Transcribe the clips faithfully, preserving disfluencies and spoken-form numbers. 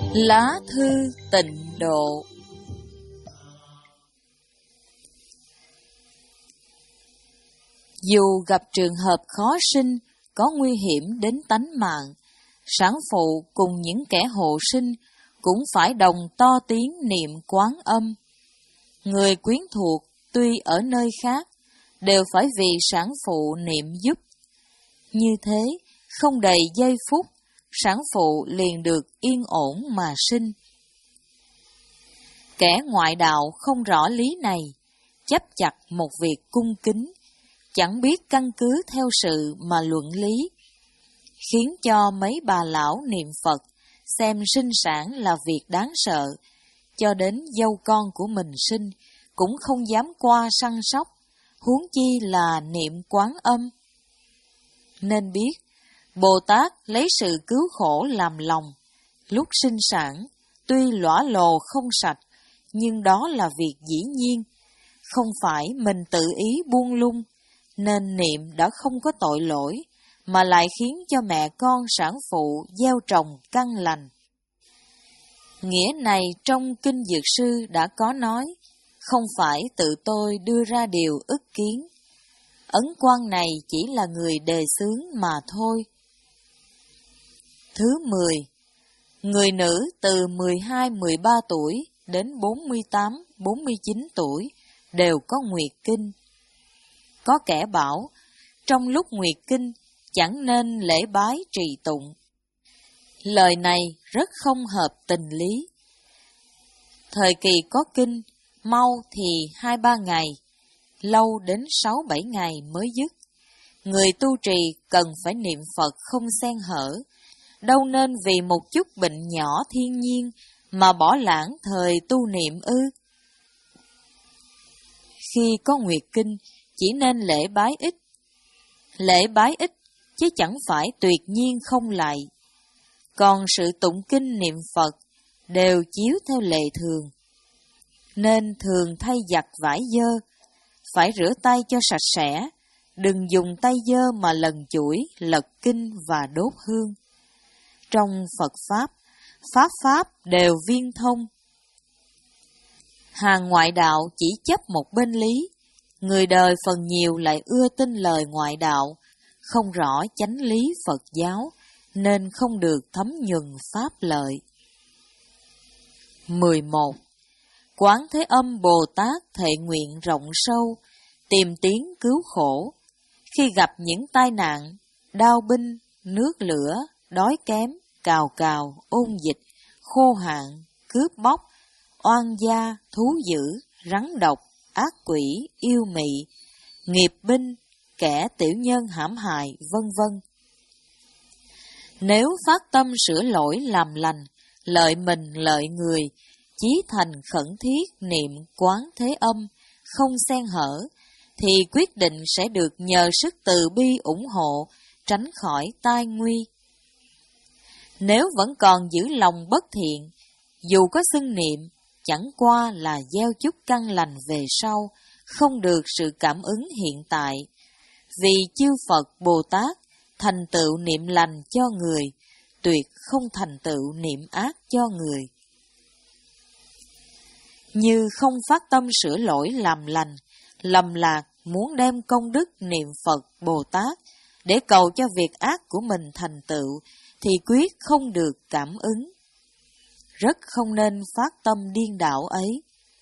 Lá thư tịnh độ. Dù gặp trường hợp khó sinh, có nguy hiểm đến tánh mạng, sản phụ cùng những kẻ hộ sinh cũng phải đồng to tiếng niệm Quán Âm. Người quyến thuộc tuy ở nơi khác, đều phải vì sản phụ niệm giúp. Như thế, không đầy giây phút, sản phụ liền được yên ổn mà sinh. Kẻ ngoại đạo không rõ lý này, chấp chặt một việc cung kính, chẳng biết căn cứ theo sự mà luận lý, khiến cho mấy bà lão niệm Phật xem sinh sản là việc đáng sợ, cho đến dâu con của mình sinh cũng không dám qua săn sóc, huống chi là niệm Quán Âm. Nên biết, Bồ Tát lấy sự cứu khổ làm lòng, lúc sinh sản, tuy lõa lồ không sạch, nhưng đó là việc dĩ nhiên, không phải mình tự ý buông lung, nên niệm đã không có tội lỗi, mà lại khiến cho mẹ con sản phụ gieo trồng căn lành. Nghĩa này trong Kinh Dược Sư đã có nói, không phải tự tôi đưa ra điều ức kiến. Ấn quan này chỉ là người đề xướng mà thôi. Thứ mười. Người nữ từ mười hai mười ba tuổi đến bốn mươi tám bốn mươi chín tuổi đều có nguyệt kinh. Có kẻ bảo, trong lúc nguyệt kinh chẳng nên lễ bái trì tụng. Lời này rất không hợp tình lý. Thời kỳ có kinh, mau thì hai ba ngày, lâu đến sáu bảy ngày mới dứt. Người tu trì cần phải niệm Phật không xen hở, đâu nên vì một chút bệnh nhỏ thiên nhiên mà bỏ lãng thời tu niệm ư. Khi có nguyệt kinh, chỉ nên lễ bái ít. Lễ bái ít, chứ chẳng phải tuyệt nhiên không lạy. Còn sự tụng kinh niệm Phật đều chiếu theo lệ thường. Nên thường thay giặt vải dơ, phải rửa tay cho sạch sẽ, đừng dùng tay dơ mà lần chuỗi, lật kinh và đốt hương. Trong Phật Pháp, Pháp Pháp đều viên thông. Hàng ngoại đạo chỉ chấp một bên lý, người đời phần nhiều lại ưa tin lời ngoại đạo, không rõ chánh lý Phật giáo, nên không được thấm nhuần pháp lợi. mười một. Quán Thế Âm Bồ Tát thệ nguyện rộng sâu, tìm tiếng cứu khổ. Khi gặp những tai nạn, đao binh, nước lửa, đói kém, cào cào, ôn dịch, khô hạn, cướp bóc, oan gia, thú dữ, rắn độc, ác quỷ, yêu mị, nghiệp binh, kẻ tiểu nhân hãm hại, vân vân. Nếu phát tâm sửa lỗi làm lành, lợi mình lợi người, chí thành khẩn thiết niệm Quán Thế Âm, không xen hở, thì quyết định sẽ được nhờ sức từ bi ủng hộ, tránh khỏi tai nguy. Nếu vẫn còn giữ lòng bất thiện, dù có xưng niệm, chẳng qua là gieo chút căn lành về sau, không được sự cảm ứng hiện tại. Vì chư Phật Bồ Tát thành tựu niệm lành cho người, tuyệt không thành tựu niệm ác cho người. Như không phát tâm sửa lỗi làm lành, lầm lạc muốn đem công đức niệm Phật Bồ Tát để cầu cho việc ác của mình thành tựu, thì quyết không được cảm ứng. Rất không nên phát tâm điên đảo ấy.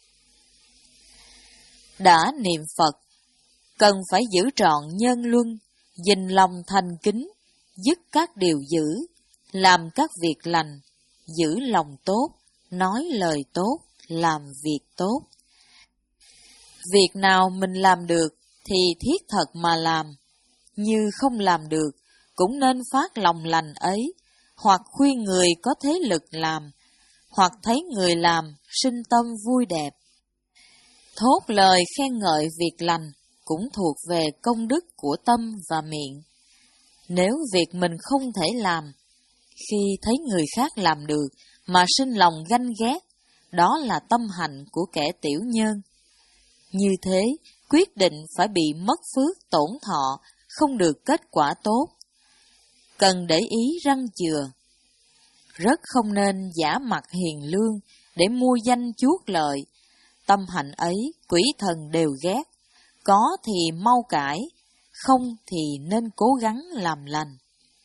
Đã niệm Phật, cần phải giữ trọn nhân luân, dình lòng thành kính, dứt các điều dữ, làm các việc lành, giữ lòng tốt, nói lời tốt, làm việc tốt. Việc nào mình làm được thì thiết thật mà làm, như không làm được cũng nên phát lòng lành ấy, hoặc khuyên người có thế lực làm, hoặc thấy người làm sinh tâm vui đẹp. Thốt lời khen ngợi việc lành cũng thuộc về công đức của tâm và miệng. Nếu việc mình không thể làm, khi thấy người khác làm được mà sinh lòng ganh ghét, đó là tâm hành của kẻ tiểu nhân. Như thế, quyết định phải bị mất phước tổn thọ, không được kết quả tốt. Cần để ý răng chừa. rất không nên giả mặt hiền lương để mua danh chuốt lợi. Tâm hạnh ấy quỷ thần đều ghét, có thì mau cải, không thì nên cố gắng làm lành.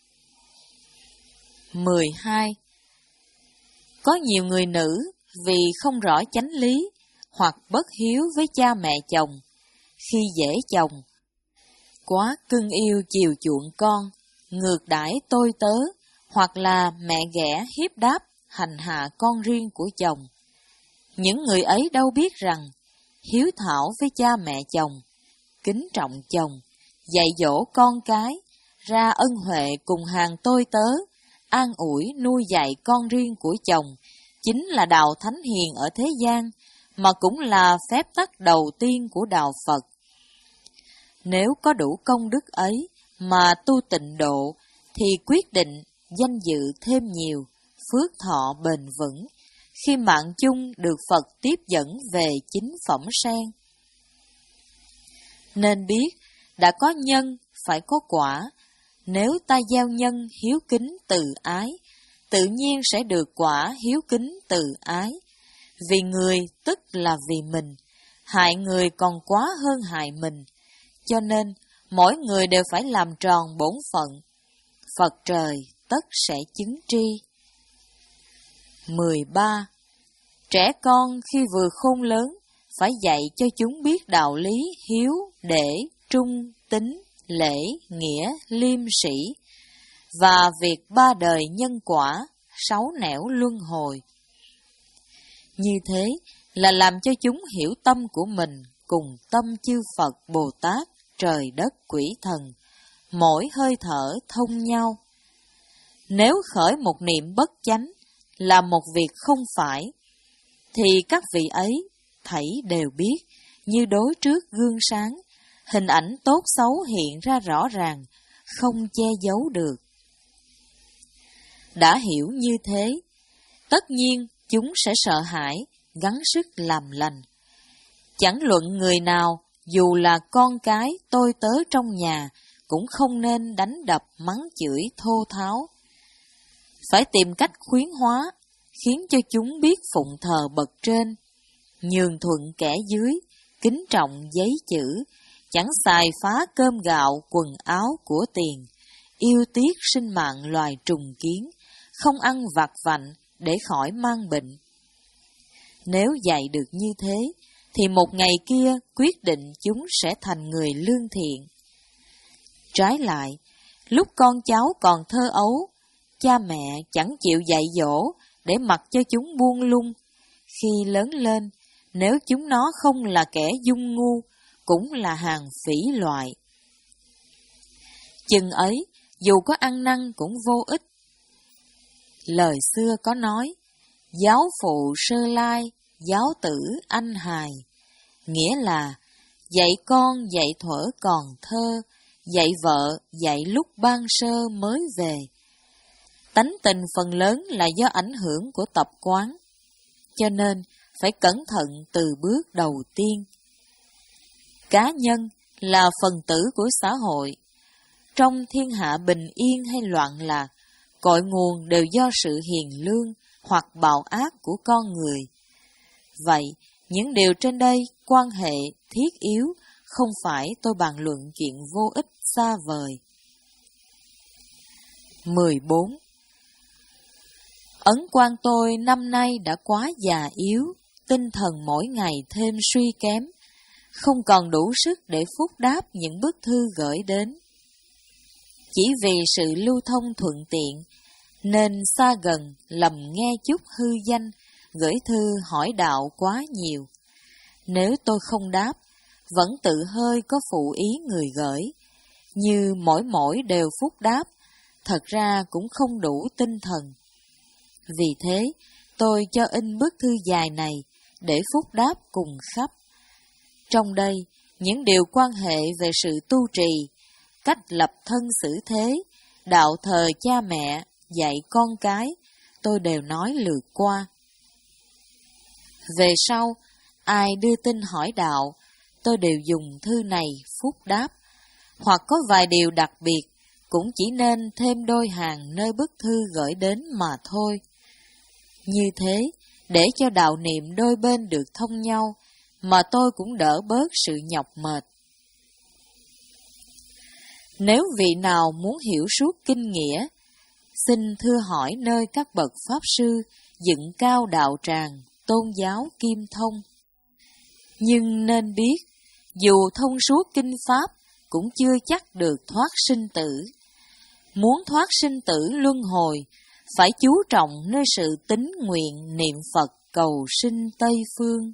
mười hai. Có nhiều người nữ vì không rõ chánh lý hoặc bất hiếu với cha mẹ chồng, khi dễ chồng, quá cưng yêu chiều chuộng con, ngược đãi tôi tớ, hoặc là mẹ ghẻ hiếp đáp hành hạ con riêng của chồng. Những người ấy đâu biết rằng hiếu thảo với cha mẹ chồng, kính trọng chồng, dạy dỗ con cái, ra ân huệ cùng hàng tôi tớ, an ủi nuôi dạy con riêng của chồng, chính là đạo thánh hiền ở thế gian, mà cũng là phép tắc đầu tiên của đạo Phật. Nếu có đủ công đức ấy mà tu tịnh độ, thì quyết định danh dự thêm nhiều, phước thọ bền vững, khi mạng chung được Phật tiếp dẫn về chính phẩm sen. Nên biết, đã có nhân phải có quả, nếu ta gieo nhân hiếu kính từ ái, tự nhiên sẽ được quả hiếu kính từ ái. Vì người tức là vì mình, hại người còn quá hơn hại mình, cho nên mỗi người đều phải làm tròn bổn phận. Phật trời tất sẽ chứng tri. mười ba. Trẻ con khi vừa khôn lớn, phải dạy cho chúng biết đạo lý hiếu, để, trung, tín, lễ, nghĩa, liêm sĩ, và việc ba đời nhân quả, sáu nẻo luân hồi. Như thế là làm cho chúng hiểu tâm của mình cùng tâm chư Phật, Bồ Tát, trời đất, quỷ thần, mỗi hơi thở thông nhau. Nếu khởi một niệm bất chánh, là một việc không phải, thì các vị ấy thảy đều biết, như đối trước gương sáng, hình ảnh tốt xấu hiện ra rõ ràng, không che giấu được. Đã hiểu như thế, tất nhiên chúng sẽ sợ hãi, gắng sức làm lành. Chẳng luận người nào, dù là con cái, tôi tớ trong nhà, cũng không nên đánh đập, mắng chửi, thô tháo. Phải tìm cách khuyến hóa, khiến cho chúng biết phụng thờ bậc trên, nhường thuận kẻ dưới, kính trọng giấy chữ, chẳng xài phá cơm gạo, quần áo của tiền, yêu tiếc sinh mạng loài trùng kiến, không ăn vặt vạnh để khỏi mang bệnh. Nếu dạy được như thế, thì một ngày kia quyết định chúng sẽ thành người lương thiện. Trái lại, lúc con cháu còn thơ ấu, cha mẹ chẳng chịu dạy dỗ để mặc cho chúng buông lung. Khi lớn lên, nếu chúng nó không là kẻ dung ngu, cũng là hàng phỉ loại. Chừng ấy, dù có ăn năn cũng vô ích. Lời xưa có nói, giáo phụ sơ lai, giáo tử anh hài, nghĩa là dạy con dạy thuở còn thơ, dạy vợ dạy lúc ban sơ mới về. Tánh tình phần lớn là do ảnh hưởng của tập quán, cho nên phải cẩn thận từ bước đầu tiên. Cá nhân là phần tử của xã hội. Trong thiên hạ bình yên hay loạn lạc, cội nguồn đều do sự hiền lương hoặc bạo ác của con người. Vậy, những điều trên đây quan hệ thiết yếu, không phải tôi bàn luận chuyện vô ích xa vời. mười bốn. Ấn quan tôi năm nay đã quá già yếu, tinh thần mỗi ngày thêm suy kém, không còn đủ sức để phúc đáp những bức thư gửi đến. Chỉ vì sự lưu thông thuận tiện, nên xa gần lầm nghe chút hư danh, gửi thư hỏi đạo quá nhiều. Nếu tôi không đáp, vẫn tự hơi có phụ ý người gửi, như mỗi mỗi đều phúc đáp, thật ra cũng không đủ tinh thần. Vì thế, tôi cho in bức thư dài này để phúc đáp cùng khắp. Trong đây, những điều quan hệ về sự tu trì, cách lập thân xử thế, đạo thờ cha mẹ, dạy con cái, tôi đều nói lượt qua. Về sau, ai đưa tin hỏi đạo, tôi đều dùng thư này phúc đáp, hoặc có vài điều đặc biệt, cũng chỉ nên thêm đôi hàng nơi bức thư gửi đến mà thôi. Như thế, để cho đạo niệm đôi bên được thông nhau, mà tôi cũng đỡ bớt sự nhọc mệt. Nếu vị nào muốn hiểu suốt kinh nghĩa, xin thưa hỏi nơi các bậc Pháp Sư dựng cao đạo tràng, tôn giáo kim thông. Nhưng nên biết, dù thông suốt kinh Pháp, cũng chưa chắc được thoát sinh tử. Muốn thoát sinh tử luân hồi, phải chú trọng nơi sự tín nguyện niệm Phật cầu sinh Tây Phương.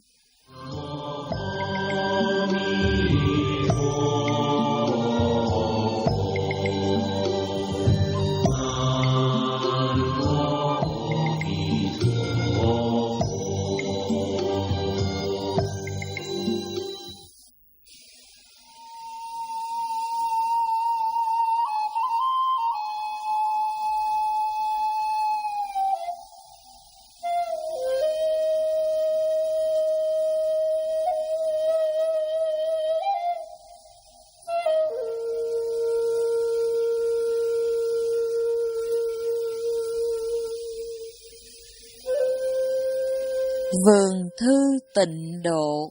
Vườn thư tịnh độ.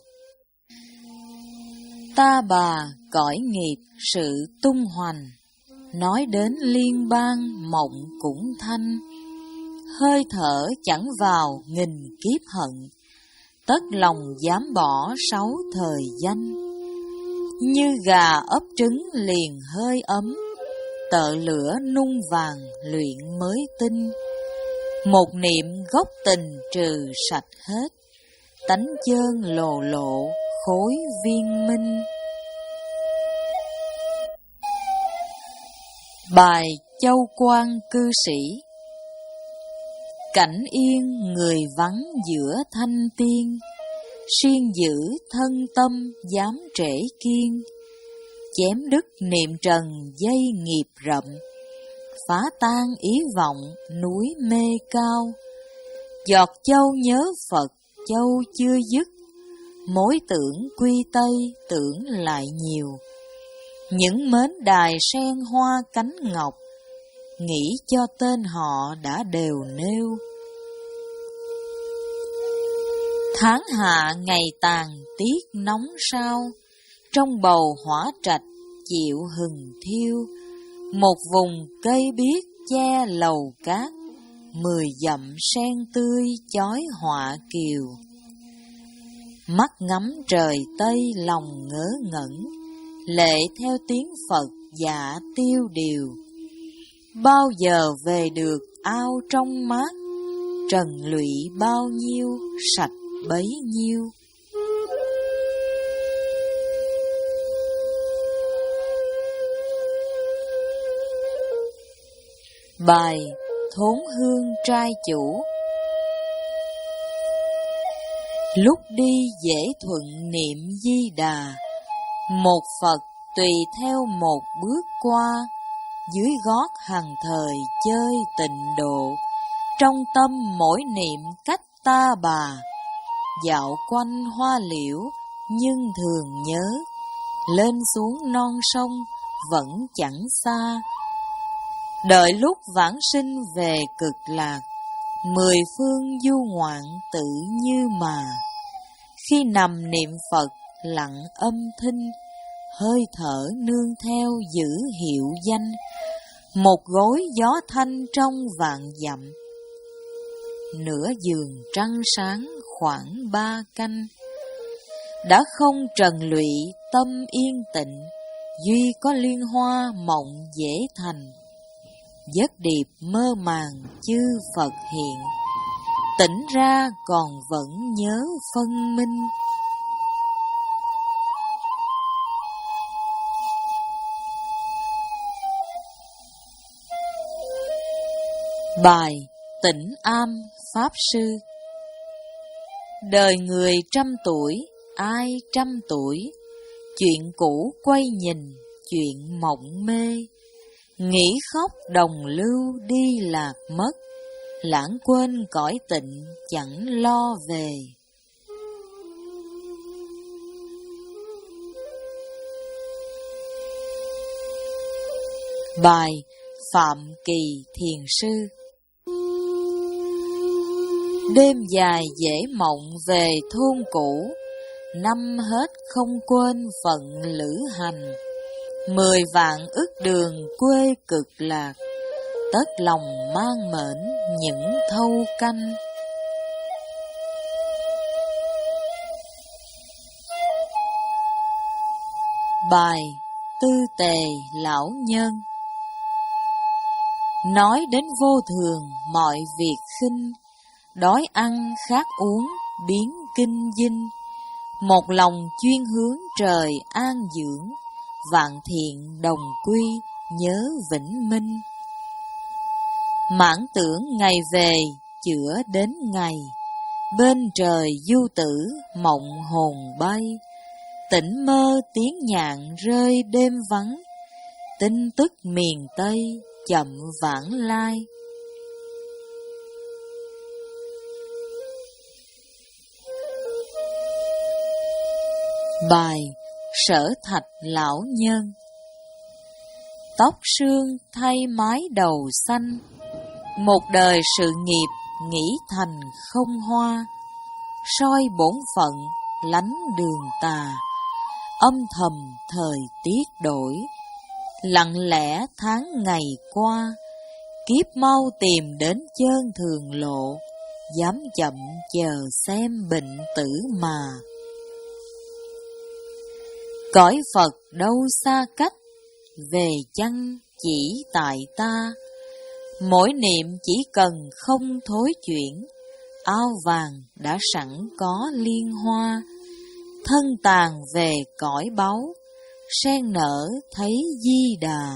Ta bà cõi nghiệp sự tung hoành, nói đến liên bang mộng cũng thanh. Hơi thở chẳng vào nghìn kiếp hận, tất lòng dám bỏ sáu thời danh. Như gà ấp trứng liền hơi ấm, tợ lửa nung vàng luyện mới tinh. Một niệm gốc tình trừ sạch hết, tánh chơn lồ lộ khối viên minh. Bài Châu Quan cư sĩ. Cảnh yên người vắng giữa thanh tiên, siêng giữ thân tâm dám trễ kiên. Chém đứt niệm trần dây nghiệp rậm, phá tan ý vọng núi mê cao. Giọt châu nhớ Phật châu chưa dứt, mối tưởng quy Tây tưởng lại nhiều. Những mến đài sen hoa cánh ngọc, nghĩ cho tên họ đã đều nêu. Tháng hạ ngày tàn tiết nóng sao, trong bầu hỏa trạch chịu hừng thiêu. Một vùng cây biếc che lầu cát, mười dặm sen tươi chói họa kiều. Mắt ngắm trời Tây lòng ngớ ngẩn, lệ theo tiếng Phật dạ tiêu điều. Bao giờ về được ao trong mát, trần lụy bao nhiêu sạch bấy nhiêu. Bài Thốn hương trai chủ. Lúc đi dễ thuận niệm Di Đà, một Phật tùy theo một bước qua. Dưới gót hằng thời chơi tịnh độ, trong tâm mỗi niệm cách ta bà. Dạo quanh hoa liễu nhưng thường nhớ, lên xuống non sông vẫn chẳng xa. Đợi lúc vãng sinh về cực lạc, mười phương du ngoạn tự như mà. Khi nằm niệm Phật lặng âm thinh, hơi thở nương theo giữ hiệu danh. Một gối gió thanh trong vạn dặm, nửa giường trăng sáng khoảng ba canh. Đã không trần lụy tâm yên tịnh, duy có liên hoa mộng dễ thành. Giấc điệp mơ màng chư Phật hiện, tỉnh ra còn vẫn nhớ phân minh. Bài Tĩnh Am Pháp Sư. Đời người trăm tuổi, ai trăm tuổi, chuyện cũ quay nhìn, chuyện mộng mê. Nghĩ khóc đồng lưu đi lạc mất, lãng quên cõi tịnh chẳng lo về. Bài Phạm Kỳ Thiền Sư. Đêm dài dễ mộng về thôn cũ, năm hết không quên phận lữ hành. Mười vạn ức đường quê cực lạc, tất lòng mang mệnh những thâu canh. Bài Tư Tề Lão Nhân. Nói đến vô thường mọi việc khinh, đói ăn khát uống biến kinh dinh. Một lòng chuyên hướng trời an dưỡng, vạn thiện đồng quy nhớ vĩnh minh. Mãn tưởng ngày về chữa đến ngày, bên trời du tử mộng hồn bay. Tỉnh mơ tiếng nhạn rơi đêm vắng, tin tức miền Tây chậm vãng lai. Bài Sở Thạch Lão Nhân. Tóc sương thay mái đầu xanh, một đời sự nghiệp nghĩ thành không hoa. Soi bổn phận lánh đường tà, âm thầm thời tiết đổi. Lặng lẽ tháng ngày qua, kiếp mau tìm đến chơn thường lộ. Dám chậm chờ xem bệnh tử mà. Cõi Phật đâu xa cách, về chăng chỉ tại ta. Mỗi niệm chỉ cần không thối chuyển, ao vàng đã sẵn có liên hoa. Thân tàn về cõi báu, sen nở thấy Di Đà.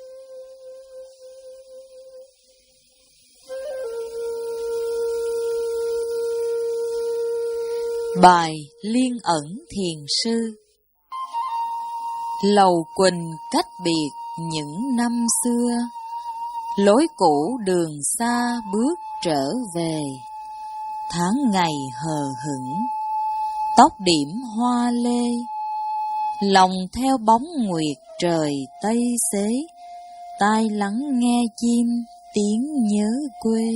Bài Liên Ẩn Thiền Sư. Lầu Quỳnh cách biệt những năm xưa, lối cũ đường xa bước trở về. Tháng ngày hờ hững, tóc điểm hoa lê, lòng theo bóng nguyệt trời Tây xế. Tai lắng nghe chim tiếng nhớ quê,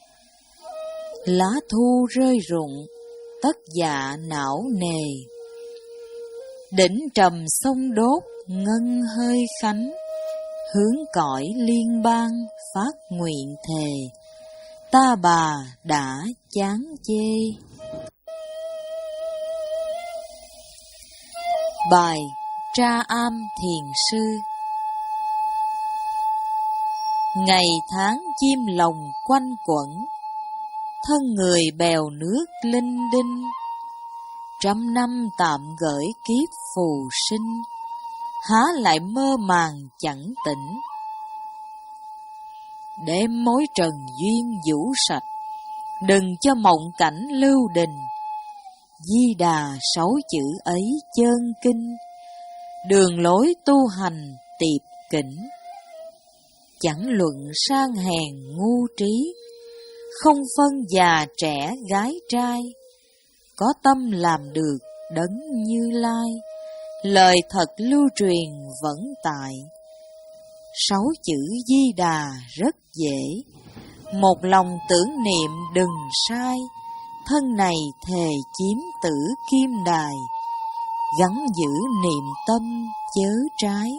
lá thu rơi rụng tất dạ não nề. Đỉnh trầm sông đốt ngân hơi khánh, hướng cõi liên bang phát nguyện thề. Ta bà đã chán chê. Bài Tra Am Thiền Sư. Ngày tháng chim lồng quanh quẩn, thân người bèo nước linh đinh. Trăm năm tạm gửi kiếp phù sinh, há lại mơ màng chẳng tỉnh. Đem mối trần duyên vũ sạch, đừng cho mộng cảnh lưu đình. Di Đà sáu chữ ấy chơn kinh, đường lối tu hành tiệp kỉnh. Chẳng luận sang hèn ngu trí, không phân già trẻ gái trai. Có tâm làm được đấng Như Lai, lời thật lưu truyền vẫn tại. Sáu chữ Di Đà rất dễ, một lòng tưởng niệm đừng sai. Thân này thề chiếm tử kim đài, gắn giữ niệm tâm chớ trái.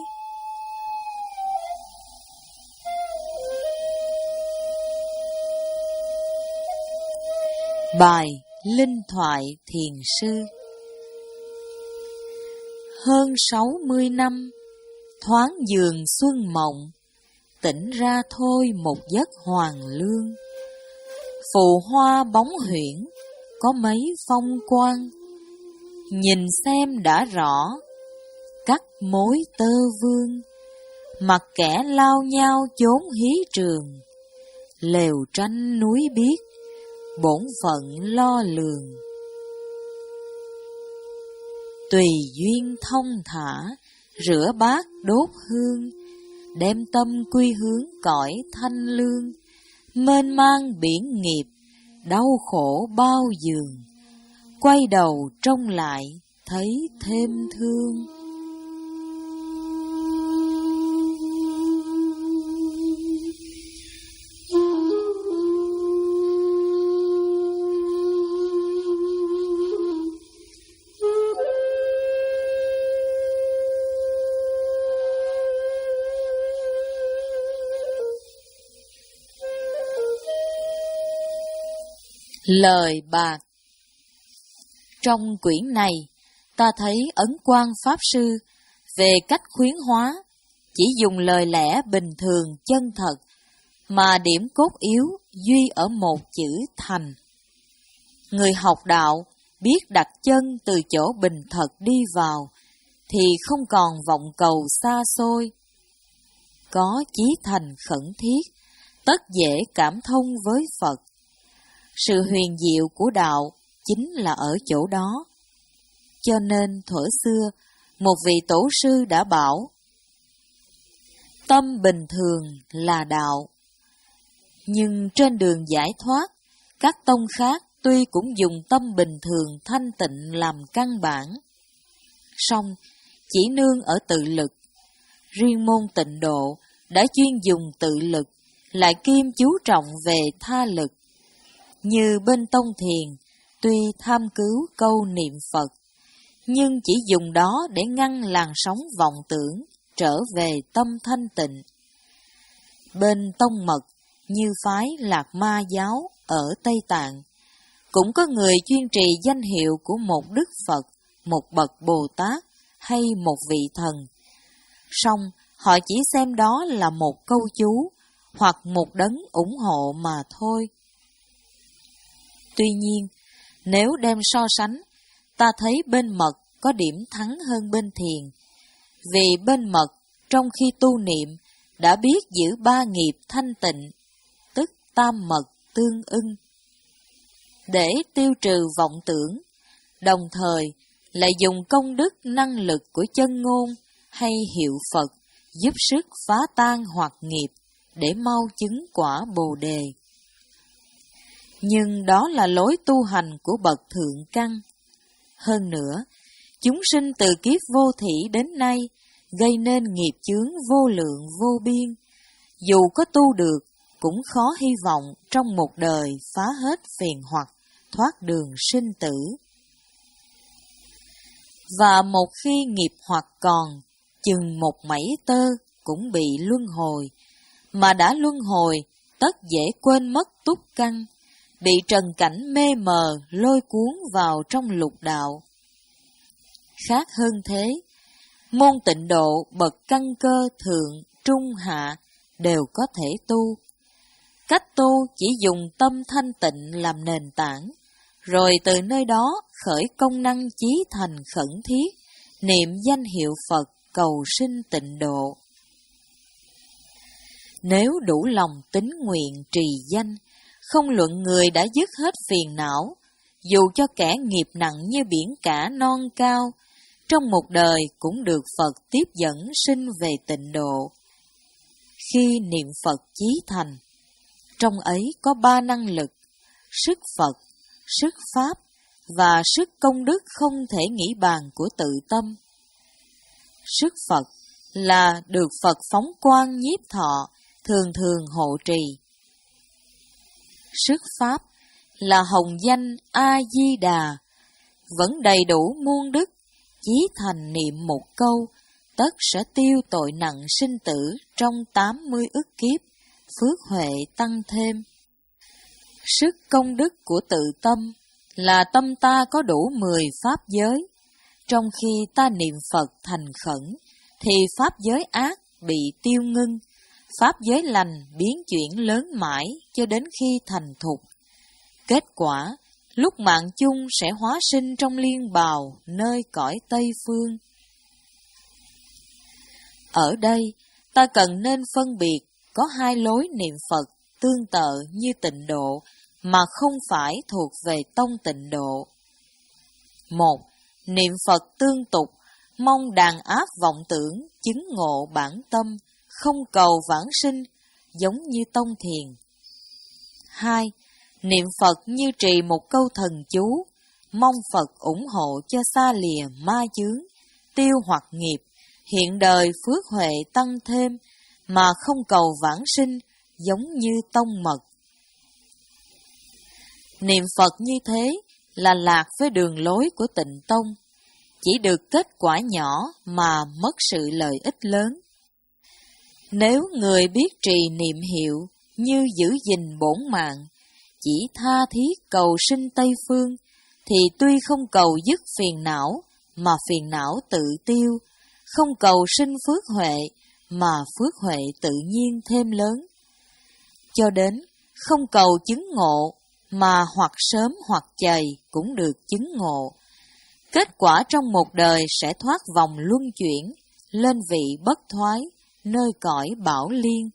Bài Linh Thoại Thiền Sư. Hơn sáu mươi năm, thoáng giường xuân mộng, tỉnh ra thôi một giấc hoàng lương. Phù hoa bóng huyễn, có mấy phong quang, nhìn xem đã rõ, cắt mối tơ vương. Mặc kẻ lao nhau chốn hí trường, lều tranh núi biếc, bổn phận lo lường. Tùy duyên thông thả, rửa bát đốt hương, đem tâm quy hướng cõi thanh lương. Mênh mang biển nghiệp, đau khổ bao giường, quay đầu trông lại thấy thêm thương. Lời bạc. Trong quyển này, ta thấy Ấn Quang Pháp Sư về cách khuyến hóa, chỉ dùng lời lẽ bình thường chân thật, mà điểm cốt yếu duy ở một chữ thành. Người học đạo biết đặt chân từ chỗ bình thật đi vào, thì không còn vọng cầu xa xôi. Có chí thành khẩn thiết, tất dễ cảm thông với Phật. Sự huyền diệu của đạo chính là ở chỗ đó. Cho nên thuở xưa, một vị tổ sư đã bảo, tâm bình thường là đạo. Nhưng trên đường giải thoát, các tông khác tuy cũng dùng tâm bình thường thanh tịnh làm căn bản, song chỉ nương ở tự lực. Riêng môn Tịnh Độ đã chuyên dùng tự lực, lại kiêm chú trọng về tha lực. Như bên Tông Thiền, tuy tham cứu câu niệm Phật, nhưng chỉ dùng đó để ngăn làn sóng vọng tưởng trở về tâm thanh tịnh. Bên Tông Mật, như phái Lạc Ma giáo ở Tây Tạng, cũng có người chuyên trì danh hiệu của một Đức Phật, một bậc Bồ Tát hay một vị thần. Song họ chỉ xem đó là một câu chú hoặc một đấng ủng hộ mà thôi. Tuy nhiên, nếu đem so sánh, ta thấy bên Mật có điểm thắng hơn bên Thiền, vì bên Mật trong khi tu niệm đã biết giữ ba nghiệp thanh tịnh, tức tam mật tương ưng, để tiêu trừ vọng tưởng, đồng thời lại dùng công đức năng lực của chân ngôn hay hiệu Phật giúp sức phá tan hoặc nghiệp để mau chứng quả Bồ Đề. Nhưng đó là lối tu hành của bậc thượng căn. Hơn nữa, chúng sinh từ kiếp vô thỉ đến nay gây nên nghiệp chướng vô lượng vô biên, dù có tu được cũng khó hy vọng trong một đời phá hết phiền hoặc, thoát đường sinh tử. Và một khi nghiệp hoặc còn, chừng một mảy tơ cũng bị luân hồi, mà đã luân hồi tất dễ quên mất túc căn, bị trần cảnh mê mờ lôi cuốn vào trong lục đạo. Khác hơn thế, môn Tịnh Độ bậc căn cơ thượng, trung, hạ đều có thể tu. Cách tu chỉ dùng tâm thanh tịnh làm nền tảng, rồi từ nơi đó khởi công năng chí thành khẩn thiết, niệm danh hiệu Phật cầu sinh tịnh độ. Nếu đủ lòng tín nguyện trì danh, không luận người đã dứt hết phiền não, dù cho kẻ nghiệp nặng như biển cả non cao, trong một đời cũng được Phật tiếp dẫn sinh về tịnh độ. Khi niệm Phật chí thành, trong ấy có ba năng lực, sức Phật, sức Pháp và sức công đức không thể nghĩ bàn của tự tâm. Sức Phật là được Phật phóng quang nhiếp thọ, thường thường hộ trì. Sức Pháp là hồng danh A-di-đà, vẫn đầy đủ muôn đức, chí thành niệm một câu, tất sẽ tiêu tội nặng sinh tử trong tám mươi ức kiếp, phước huệ tăng thêm. Sức công đức của tự tâm là tâm ta có đủ mười pháp giới, trong khi ta niệm Phật thành khẩn, thì pháp giới ác bị tiêu ngưng, pháp giới lành biến chuyển lớn mãi cho đến khi thành thục. Kết quả, lúc mạng chung sẽ hóa sinh trong liên bào nơi cõi Tây Phương. Ở đây, ta cần nên phân biệt có hai lối niệm Phật tương tự như Tịnh Độ mà không phải thuộc về tông Tịnh Độ. Một, niệm Phật tương tục, mong đàn áp vọng tưởng, chứng ngộ bản tâm, không cầu vãng sinh, giống như tông Thiền. Hai, niệm Phật như trì một câu thần chú, mong Phật ủng hộ cho xa lìa ma chướng, tiêu hoặc nghiệp, hiện đời phước huệ tăng thêm, mà không cầu vãng sinh, giống như tông Mật. Niệm Phật như thế là lạc với đường lối của Tịnh Tông, chỉ được kết quả nhỏ mà mất sự lợi ích lớn. Nếu người biết trì niệm hiệu như giữ gìn bổn mạng, chỉ tha thiết cầu sinh Tây Phương, thì tuy không cầu dứt phiền não, mà phiền não tự tiêu, không cầu sinh phước huệ, mà phước huệ tự nhiên thêm lớn. Cho đến không cầu chứng ngộ, mà hoặc sớm hoặc chày cũng được chứng ngộ. Kết quả trong một đời sẽ thoát vòng luân chuyển, lên vị bất thoái, nơi cõi bảo liên.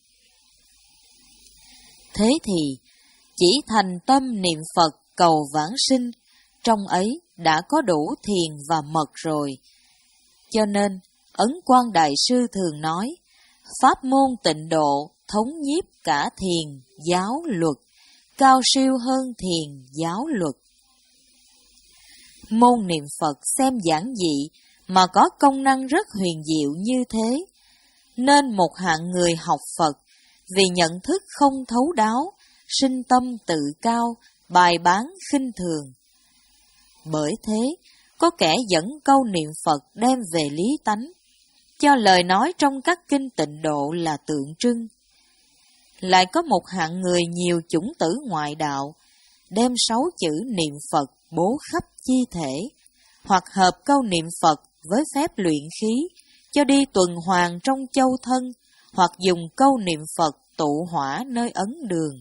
Thế thì, chỉ thành tâm niệm Phật cầu vãng sinh, trong ấy đã có đủ thiền và mật rồi. Cho nên, Ấn Quang Đại Sư thường nói, pháp môn tịnh độ thống nhiếp cả thiền, giáo, luật, cao siêu hơn thiền, giáo, luật. Môn niệm Phật xem giản dị mà có công năng rất huyền diệu như thế, nên một hạng người học Phật vì nhận thức không thấu đáo, sinh tâm tự cao, bài bán khinh thường. Bởi thế, có kẻ dẫn câu niệm Phật đem về lý tánh, cho lời nói trong các kinh tịnh độ là tượng trưng. Lại có một hạng người nhiều chủng tử ngoại đạo, đem sáu chữ niệm Phật bố khắp chi thể, hoặc hợp câu niệm Phật với phép luyện khí, cho đi tuần hoàn trong châu thân, hoặc dùng câu niệm Phật tụ hỏa nơi ấn đường.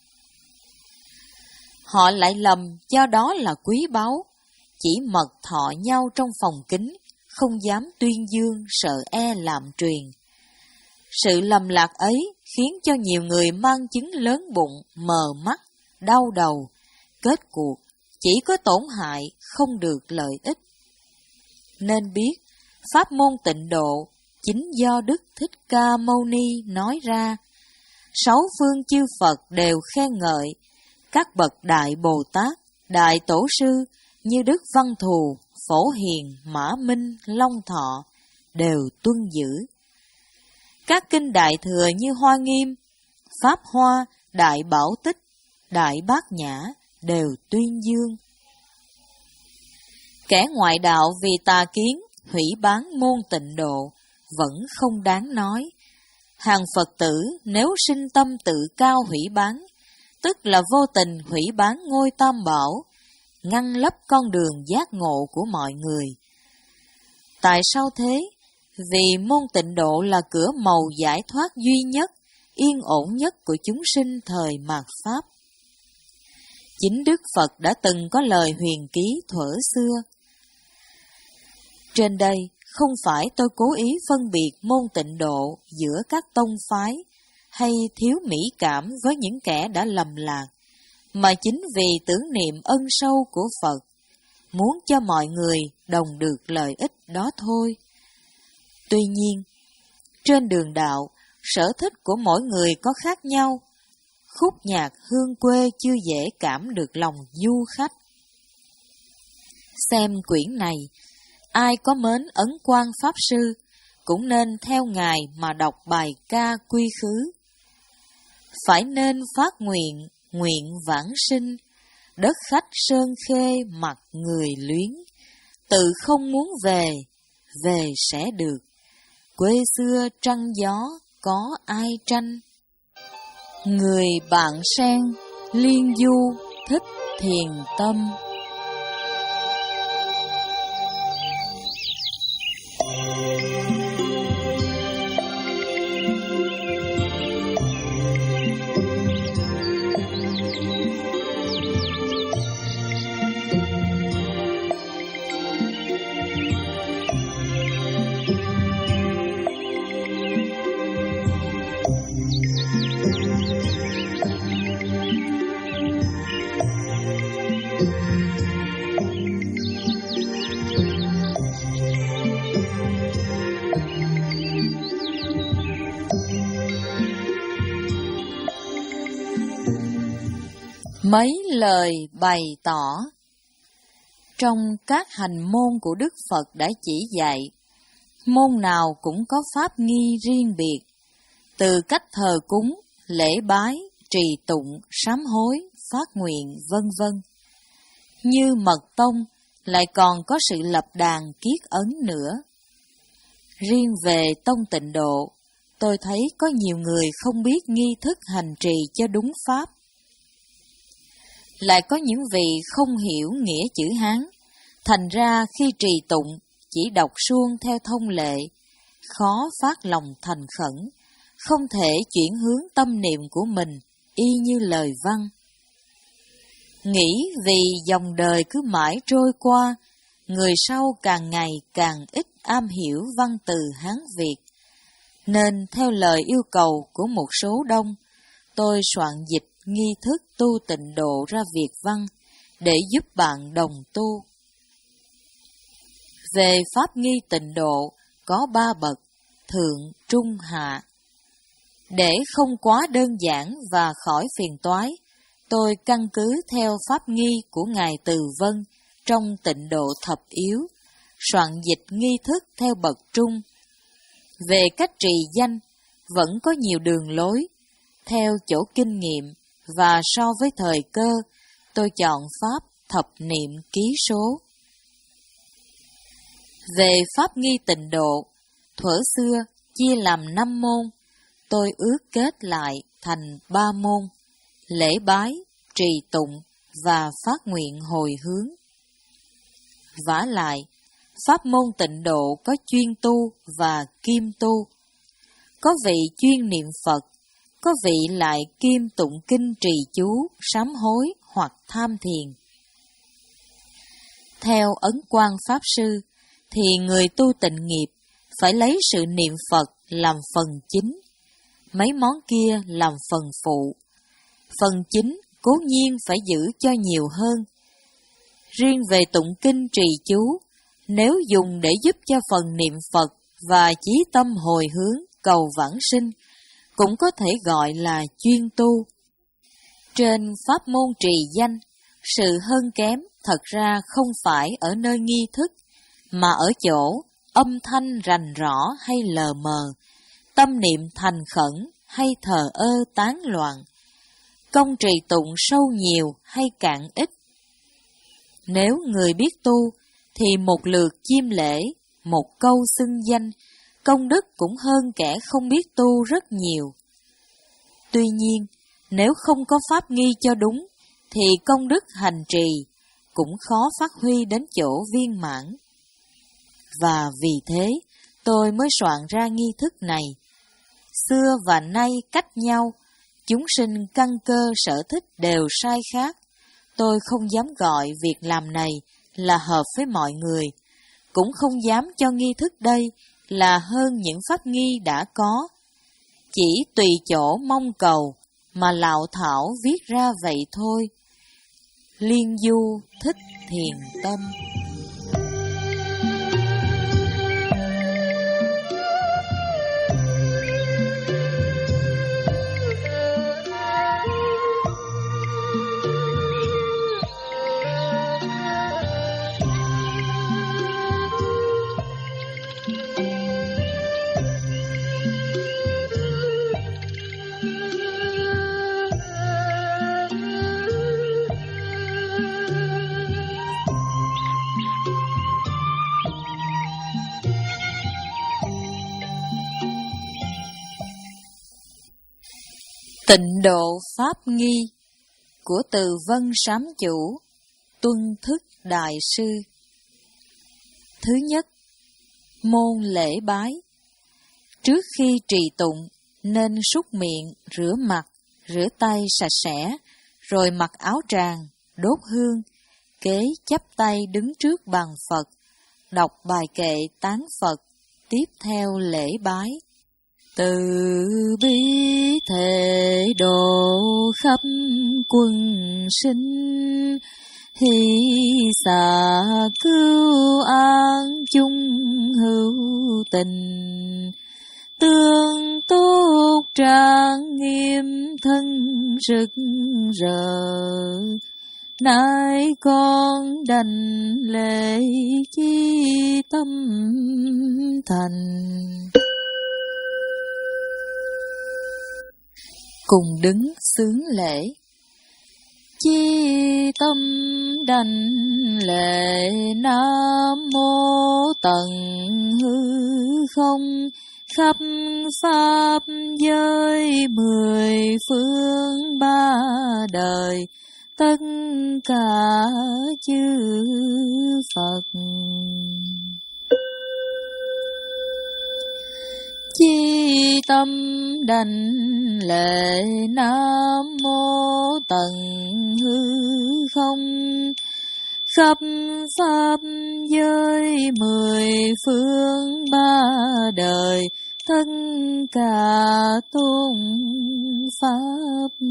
Họ lại lầm cho đó là quý báu, chỉ mật thọ nhau trong phòng kín, không dám tuyên dương, sợ e làm truyền. Sự lầm lạc ấy khiến cho nhiều người mang chứng lớn bụng, mờ mắt, đau đầu, kết cuộc chỉ có tổn hại, không được lợi ích. Nên biết, pháp môn tịnh độ chính do Đức Thích Ca Mâu Ni nói ra. Sáu phương chư Phật đều khen ngợi, các bậc Đại Bồ Tát, Đại Tổ Sư như Đức Văn Thù, Phổ Hiền, Mã Minh, Long Thọ đều tuân giữ. Các kinh Đại Thừa như Hoa Nghiêm, Pháp Hoa, Đại Bảo Tích, Đại Bát Nhã đều tuyên dương. Kẻ ngoại đạo vì tà kiến, hủy bán môn tịnh độ, vẫn không đáng nói. Hàng Phật tử nếu sinh tâm tự cao hủy bán, tức là vô tình hủy bán ngôi Tam Bảo, ngăn lấp con đường giác ngộ của mọi người. Tại sao thế? Vì môn tịnh độ là cửa mầu giải thoát duy nhất, yên ổn nhất của chúng sinh thời mạt Pháp. Chính Đức Phật đã từng có lời huyền ký thuở xưa. Trên đây, không phải tôi cố ý phân biệt môn tịnh độ giữa các tông phái, hay thiếu mỹ cảm với những kẻ đã lầm lạc, mà chính vì tưởng niệm ân sâu của Phật, muốn cho mọi người đồng được lợi ích đó thôi. Tuy nhiên, trên đường đạo, sở thích của mỗi người có khác nhau, khúc nhạc hương quê chưa dễ cảm được lòng du khách. Xem quyển này, ai có mến Ấn Quang Pháp Sư, cũng nên theo Ngài mà đọc bài ca quy khứ. Phải nên phát nguyện, nguyện vãng sinh, đất khách sơn khê mặt người luyến, tự không muốn về, về sẽ được, quê xưa trăng gió có ai tranh. Người bạn sen, liên du, thích thiền tâm. Mấy lời bày tỏ. Trong các hành môn của Đức Phật đã chỉ dạy, môn nào cũng có pháp nghi riêng biệt, từ cách thờ cúng, lễ bái, trì tụng, sám hối, phát nguyện, vân vân. Như Mật Tông lại còn có sự lập đàn kiết ấn nữa. Riêng về Tông Tịnh Độ, tôi thấy có nhiều người không biết nghi thức hành trì cho đúng pháp. Lại có những vị không hiểu nghĩa chữ Hán, thành ra khi trì tụng chỉ đọc suông theo thông lệ, khó phát lòng thành khẩn, không thể chuyển hướng tâm niệm của mình y như lời văn. Nghĩ vì dòng đời cứ mãi trôi qua, người sau càng ngày càng ít am hiểu văn từ Hán Việt, nên theo lời yêu cầu của một số đông, tôi soạn dịch nghi thức tu tịnh độ ra Việt văn để giúp bạn đồng tu. Về pháp nghi tịnh độ có ba bậc, thượng, trung, hạ. Để không quá đơn giản và khỏi phiền toái, tôi căn cứ theo pháp nghi của Ngài Từ Vân trong tịnh độ thập yếu, soạn dịch nghi thức theo bậc trung. Về cách trì danh, vẫn có nhiều đường lối. Theo chỗ kinh nghiệm và so với thời cơ, tôi chọn pháp thập niệm ký số. Về pháp nghi tịnh độ, thuở xưa chia làm năm môn, tôi ước kết lại thành ba môn: lễ bái, trì tụng và phát nguyện hồi hướng. Vả lại, pháp môn tịnh độ có chuyên tu và kiêm tu. Có vị chuyên niệm Phật, có vị lại kiêm tụng kinh trì chú, sám hối hoặc tham thiền. Theo Ấn Quang Pháp Sư, thì người tu tịnh nghiệp phải lấy sự niệm Phật làm phần chính, mấy món kia làm phần phụ. Phần chính cố nhiên phải giữ cho nhiều hơn. Riêng về tụng kinh trì chú, nếu dùng để giúp cho phần niệm Phật và chí tâm hồi hướng cầu vãng sinh, cũng có thể gọi là chuyên tu. Trên pháp môn trì danh, sự hơn kém thật ra không phải ở nơi nghi thức, mà ở chỗ âm thanh rành rõ hay lờ mờ, tâm niệm thành khẩn hay thờ ơ tán loạn, công trì tụng sâu nhiều hay cạn ít. Nếu người biết tu, thì một lượt chiêm lễ, một câu xưng danh, công đức cũng hơn kẻ không biết tu rất nhiều. Tuy nhiên, nếu không có pháp nghi cho đúng, thì công đức hành trì cũng khó phát huy đến chỗ viên mãn. Và vì thế, tôi mới soạn ra nghi thức này. Xưa và nay cách nhau, chúng sinh căn cơ sở thích đều sai khác. Tôi không dám gọi việc làm này là hợp với mọi người, cũng không dám cho nghi thức đây là hơn những pháp nghi đã có. Chỉ tùy chỗ mong cầu mà lạo thảo viết ra vậy thôi. Liên Du Thích Thiền Tâm. Tịnh độ pháp nghi của Từ Vân Sám Chủ, Tuân Thức Đại Sư. Thứ nhất, môn lễ bái. Trước khi trì tụng, nên súc miệng, rửa mặt, rửa tay sạch sẽ, rồi mặc áo tràng, đốt hương, kế chắp tay đứng trước bàn Phật, đọc bài kệ tán Phật, tiếp theo lễ bái. Từ bi thể độ khắp quân sinh, hy xả cứu an chung hữu tình, tương tốt trang nghiêm thân rực rỡ, nay con đành lễ chi tâm thành. Cùng đứng xướng lễ. Chi tâm đảnh lễ Nam Mô Tận Hư Không, khắp pháp giới mười phương ba đời, tất cả chư Phật. Chi tâm đảnh lễ Nam Mô Tận Hư Không, khắp pháp giới mười phương ba đời, tất cả tôn pháp.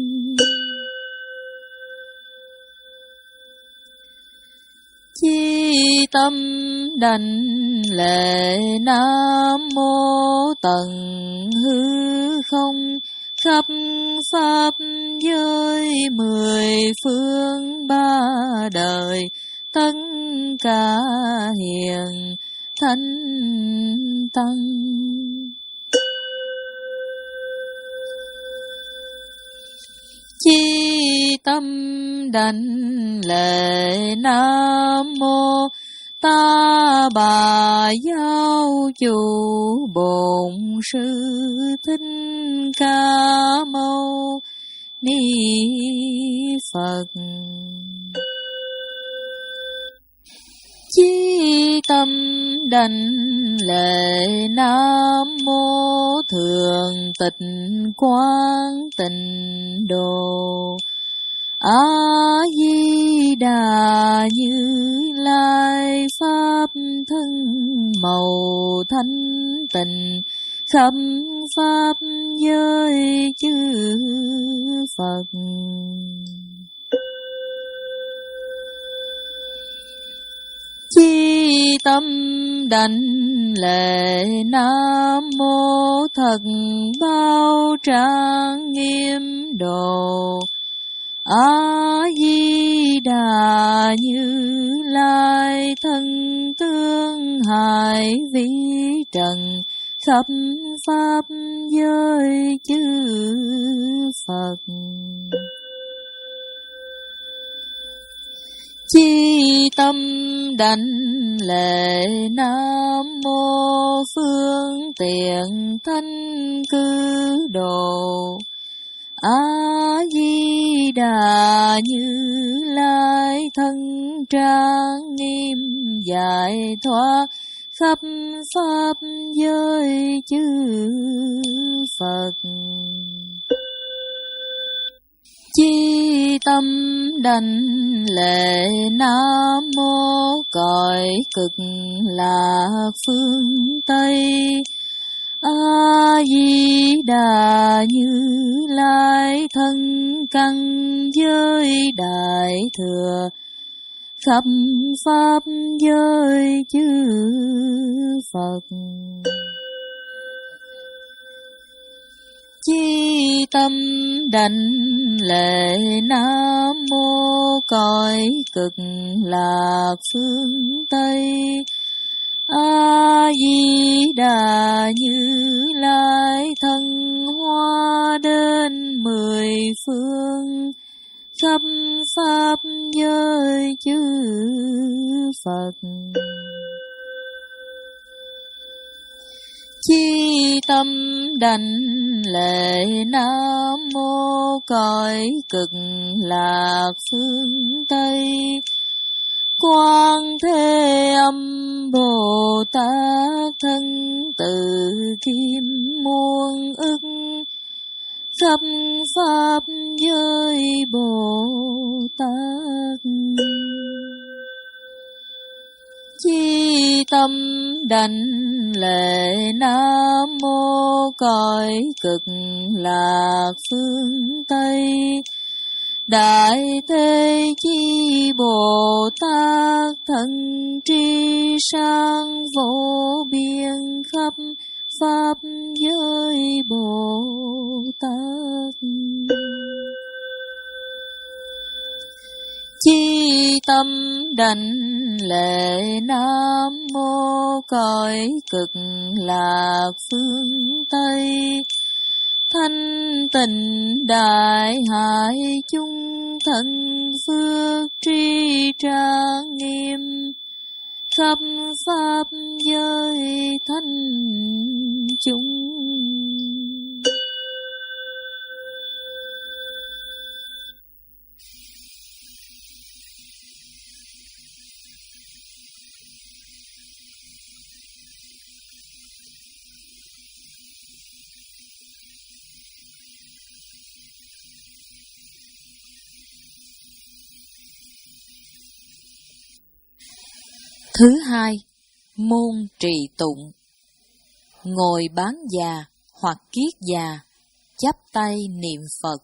Chi tâm đảnh lễ Nam Mô Tận Hư Không, khắp pháp giới mười phương ba đời, tất cả hiền thánh tăng. Chi tâm đảnh lễ Nam Mô Ta Bà Giáo Chủ Bổn Sư Thích Ca Mâu Ni Phật. Chi tâm đảnh lễ Nam Mô Thượng Tịch Quán Tịnh Độ A Di Đà Như Lai Pháp Thân Màu Thánh Tịnh, khắp pháp giới chư Phật. Chi tâm đảnh lễ Nam Mô Thật Bao Trang Nghiêm Độ A Di Đà Như Lai Thân Tương Hải Vi Trần, khắp pháp giới chư Phật. Chi tâm đảnh lễ Nam Mô Phương Tiện Thanh Cư Độ A Di Đà Như Lai Thân Trang Nghiêm Giải Thoát, khắp pháp giới chư Phật. Chi tâm đảnh lễ Nam Mô Cõi Cực Lạc Phương Tây A Di Đà Như Lai Thân Căn Giới Đại Thừa, khắp pháp giới chư Phật. Chi tâm đảnh lễ Nam Mô Cõi Cực Lạc Phương Tây A Di Đà Như Lai Thân Hoa Đến Mười Phương, khắp pháp giới chư Phật. Chi tâm đảnh lễ Nam Mô Cõi Cực Lạc Phương Tây Quan Thế Âm Bồ Tát Thân Từ Kim Muôn Ức, khắp pháp giới Bồ Tát. Chi tâm đảnh lễ Nam Mô Cõi Cực Lạc Phương Tây Đại Thế Chi Bồ Tát Thân Tri Sang Vô Biên, khắp pháp giới Bồ Tát. Chi tâm đảnh lễ Nam Mô Cõi Cực Lạc Phương Tây Thanh Tịnh Đại Hải Chung Thân Phước Tri Trang Nghiêm, khắp pháp giới thanh chúng. Thứ hai, môn trì tụng. Ngồi bán già hoặc kiết già, chắp tay niệm Phật.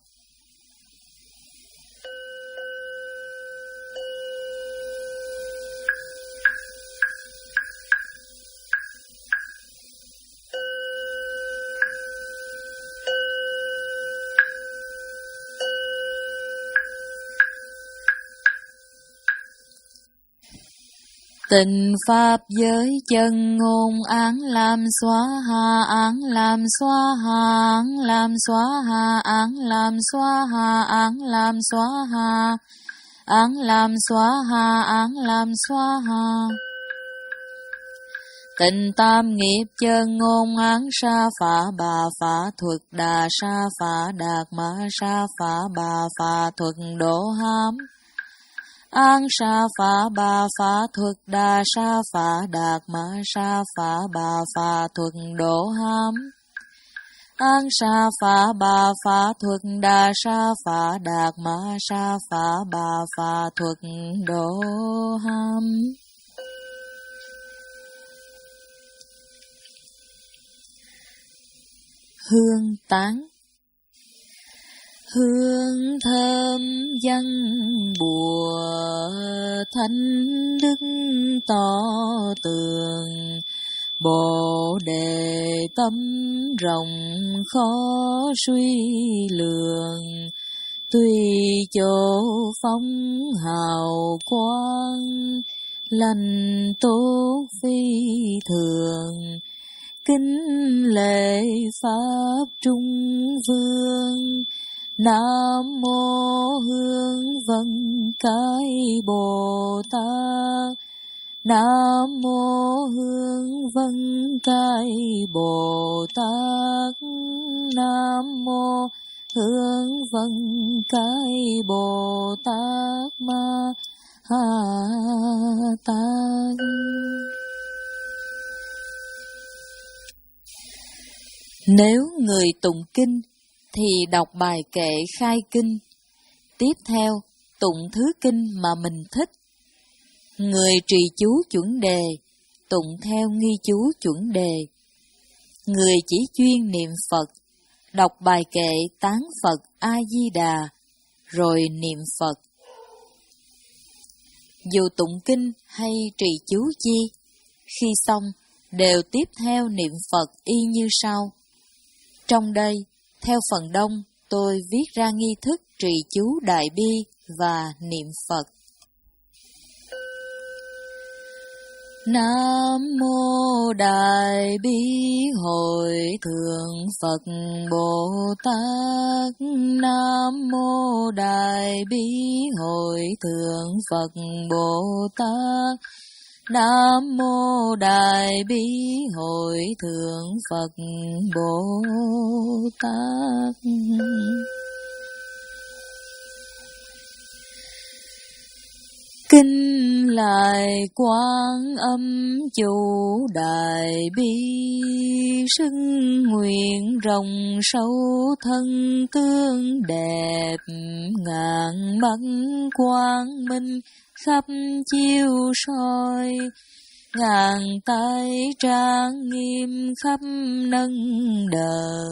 Tịnh pháp giới chân ngôn án làm xóa hà án làm xóa hà án làm xóa hà án làm xóa hà án làm xóa hà án làm xóa hà án làm xóa hà. Tịnh tam nghiệp chân ngôn án sa phá bà phá thuật đà sa phá đạt ma sa phá bà phá thuật độ hám. An sa phá bà phá thuật đà sa phá đạt ma sa phá bà phá thuật độ hám. An sa phá bà phá thuật đà sa phá đạt ma sa phá bà phá thuật độ hám. Hương tán. Hương thơm dân bùa thánh đức tỏ tường. Bồ đề tâm rộng khó suy lường. Tùy chỗ phong hào quang, lành tốt phi thường. Kính lễ pháp trung vương. Nam mô Hương Vân Cái Bồ Tát. Nam mô Hương Vân Cái Bồ Tát. Nam mô Hương Vân Cái Bồ Tát Ma Ha Tát. Nếu người tụng kinh thì đọc bài kệ khai kinh, tiếp theo tụng thứ kinh mà mình thích. Người trì chú chuẩn đề, tụng theo nghi chú chuẩn đề. Người chỉ chuyên niệm Phật, đọc bài kệ tán Phật A-di-đà, rồi niệm Phật. Dù tụng kinh hay trì chú chi, khi xong đều tiếp theo niệm Phật y như sau. Trong đây, theo phần đông, tôi viết ra nghi thức trì chú Đại Bi và niệm Phật. Nam mô Đại Bi Hội Thượng Phật Bồ Tát. Nam mô Đại Bi Hội Thượng Phật Bồ Tát. Nam mô Đại Bi Hội Thượng Phật Bồ Tát. Kinh lại Quán Âm chủ Đại Bi, xưng nguyện rộng sâu thân tương đẹp. Ngàn mắt quang minh khắp chiếu soi, ngàn tay trang nghiêm khắp nâng đờ.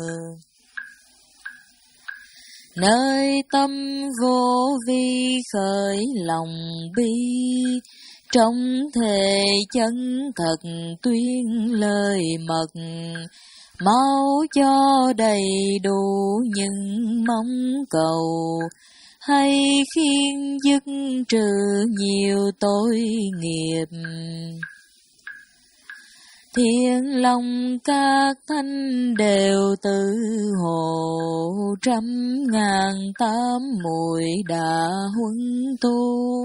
Nơi tâm vô vi khởi lòng bi, trong thể chân thật tuyên lời mật. Mau cho đầy đủ những mong cầu, hay khiến dứt trừ nhiều tội nghiệp. Thiên long các thánh đều tự hộ, trăm ngàn tám muội đã huấn tu.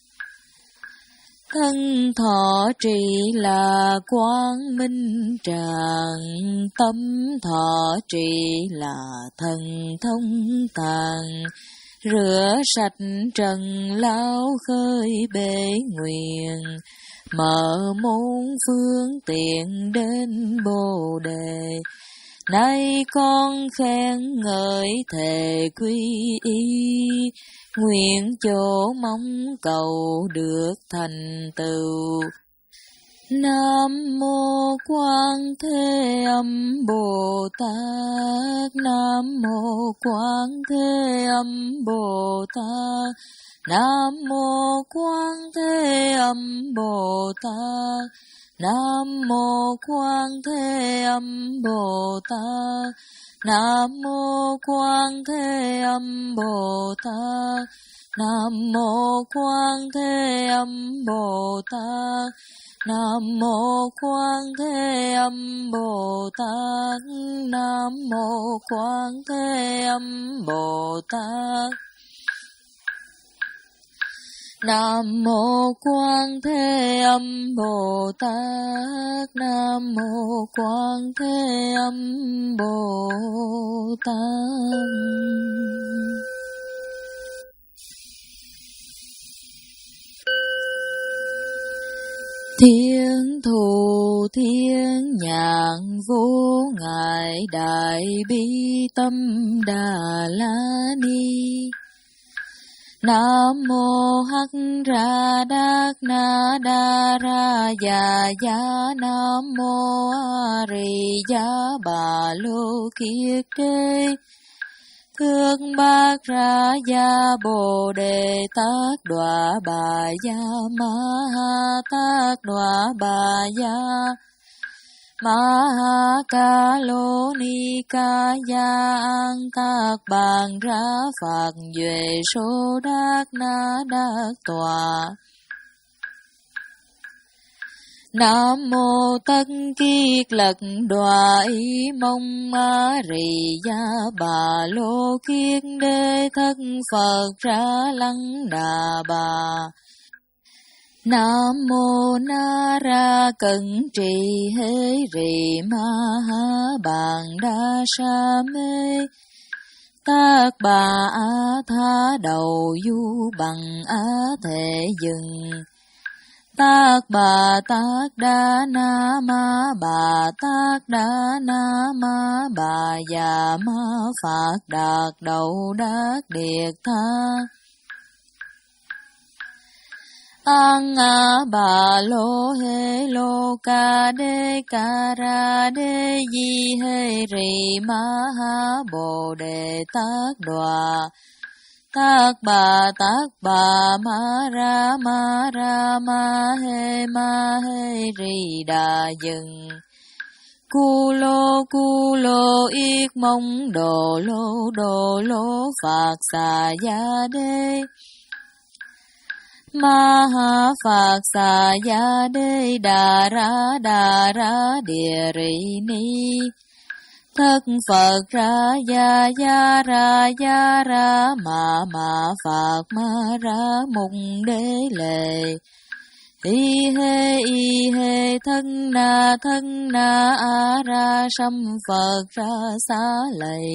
Thân thọ trì là quang minh tràng, tâm thọ trì là thần thông tàng. Rửa sạch trần lao khơi bể nguyện, mở môn phương tiện đến Bồ đề. Nay con khen ngợi thề quy y, nguyện chỗ mong cầu được thành tựu. Nam mô Quan Thế Âm Bồ Tát. Nam mô Quan Thế Âm Bồ Tát. Nam mô Quan Thế Âm Bồ Tát. Nam mô Quan Thế Âm Bồ Tát. Nam mô Quan Thế Âm Bồ Tát. Nam mô Quan Thế Âm Bồ Tát. Nam mô Quan Thế Âm Bồ Tát. Nam mô Quan Thế Âm Bồ Tát. Nam mô Quan Thế Âm Bồ Tát. Nam mô Quan Thế Âm Bồ Tát. Thiên thù thiên nhãn vô ngại đại bi tâm Đà La Ni. Nam mô Hắc Ra Đát Na Đa Ra Già Gia. Nam mô A Rì Gia Bà Lô Kiết Đế. Thương Bát Ra Gia Bồ Đề Tát Đọa Bà Gia Ma Ha Tát Đọa Bà Gia Ma Ha Ca Lô Ni Ca Gia An Tát Bàn Ra Phạt Duệ Sô Đát Na Đát Tọa. Nam mô Tất Kiết Lật Đọa Ý Mông Ma Rì Gia Bà Lô Kiết Đế Thất Phật Ra Lăng Đà Bà. Nam mô Na Ra Cẩn Trì Hê Rì Ma Ha Bàn Đa Sa Mê. Tát Bà A Tha Đầu Du Bằng Á Thể Dừng. Tát Bà Tát Đa Na Ma Bà Tát Đa Na Ma Bà Già Ma Phạt Đạt Đầu Đát Điệt Tha. An A Bà Lô Hê Lô Ca Đê Ca Ra Đê Di Hê Rì Ma Ha Bồ Đề Tát Đọa. Tát Bà Tát Bà Ma Ra Ma Ra Ma Hê Ma Hê Rì Đà Dừng. Cu Lô Cu Lô Yết Mông Đồ Lô Đồ Lô Phạt Xà Gia Đê. Ma Ha Phạt Xà Gia Đê Đà Ra Đà Ra Địa Rì Ni. Thất Phật Ra Gia Gia Ra Gia Ra Ma Ma Phạt Ma Ra Mùng Đế Lệ. Y Hê Y Hê Thân Na Thân Na A Ra Sâm Phật Ra Xá Lạy.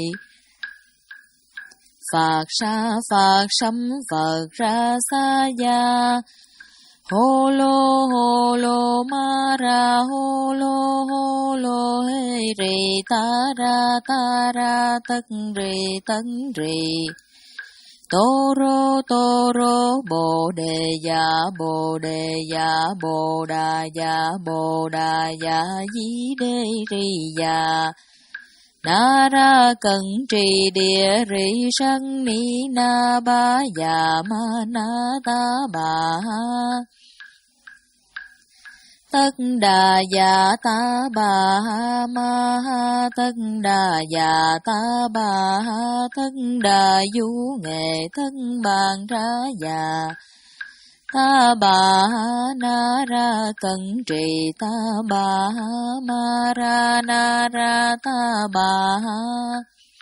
Phạt Sa Phạt Sâm Phật Ra Xá Gia. Hô lô hô lô ma ra hô lô hô lô hê rì ta ra ta ra tất rì tất rì. Tô rô tô rô bồ đề dạ bồ đề dạ bồ đà dạ bồ đà dạ dí đê rì dạ. Na ra cẩn trì địa rì sân ni na ba dạ ma na ta bà ha. Tất đà dạ ta bà ha ma ha tất đà dạ ta bà ha tất đà du nghệ tất bàn ra dạ. Ta bà ha na ra cẩn trì ta bà ha ma ra na ra ta bà ha.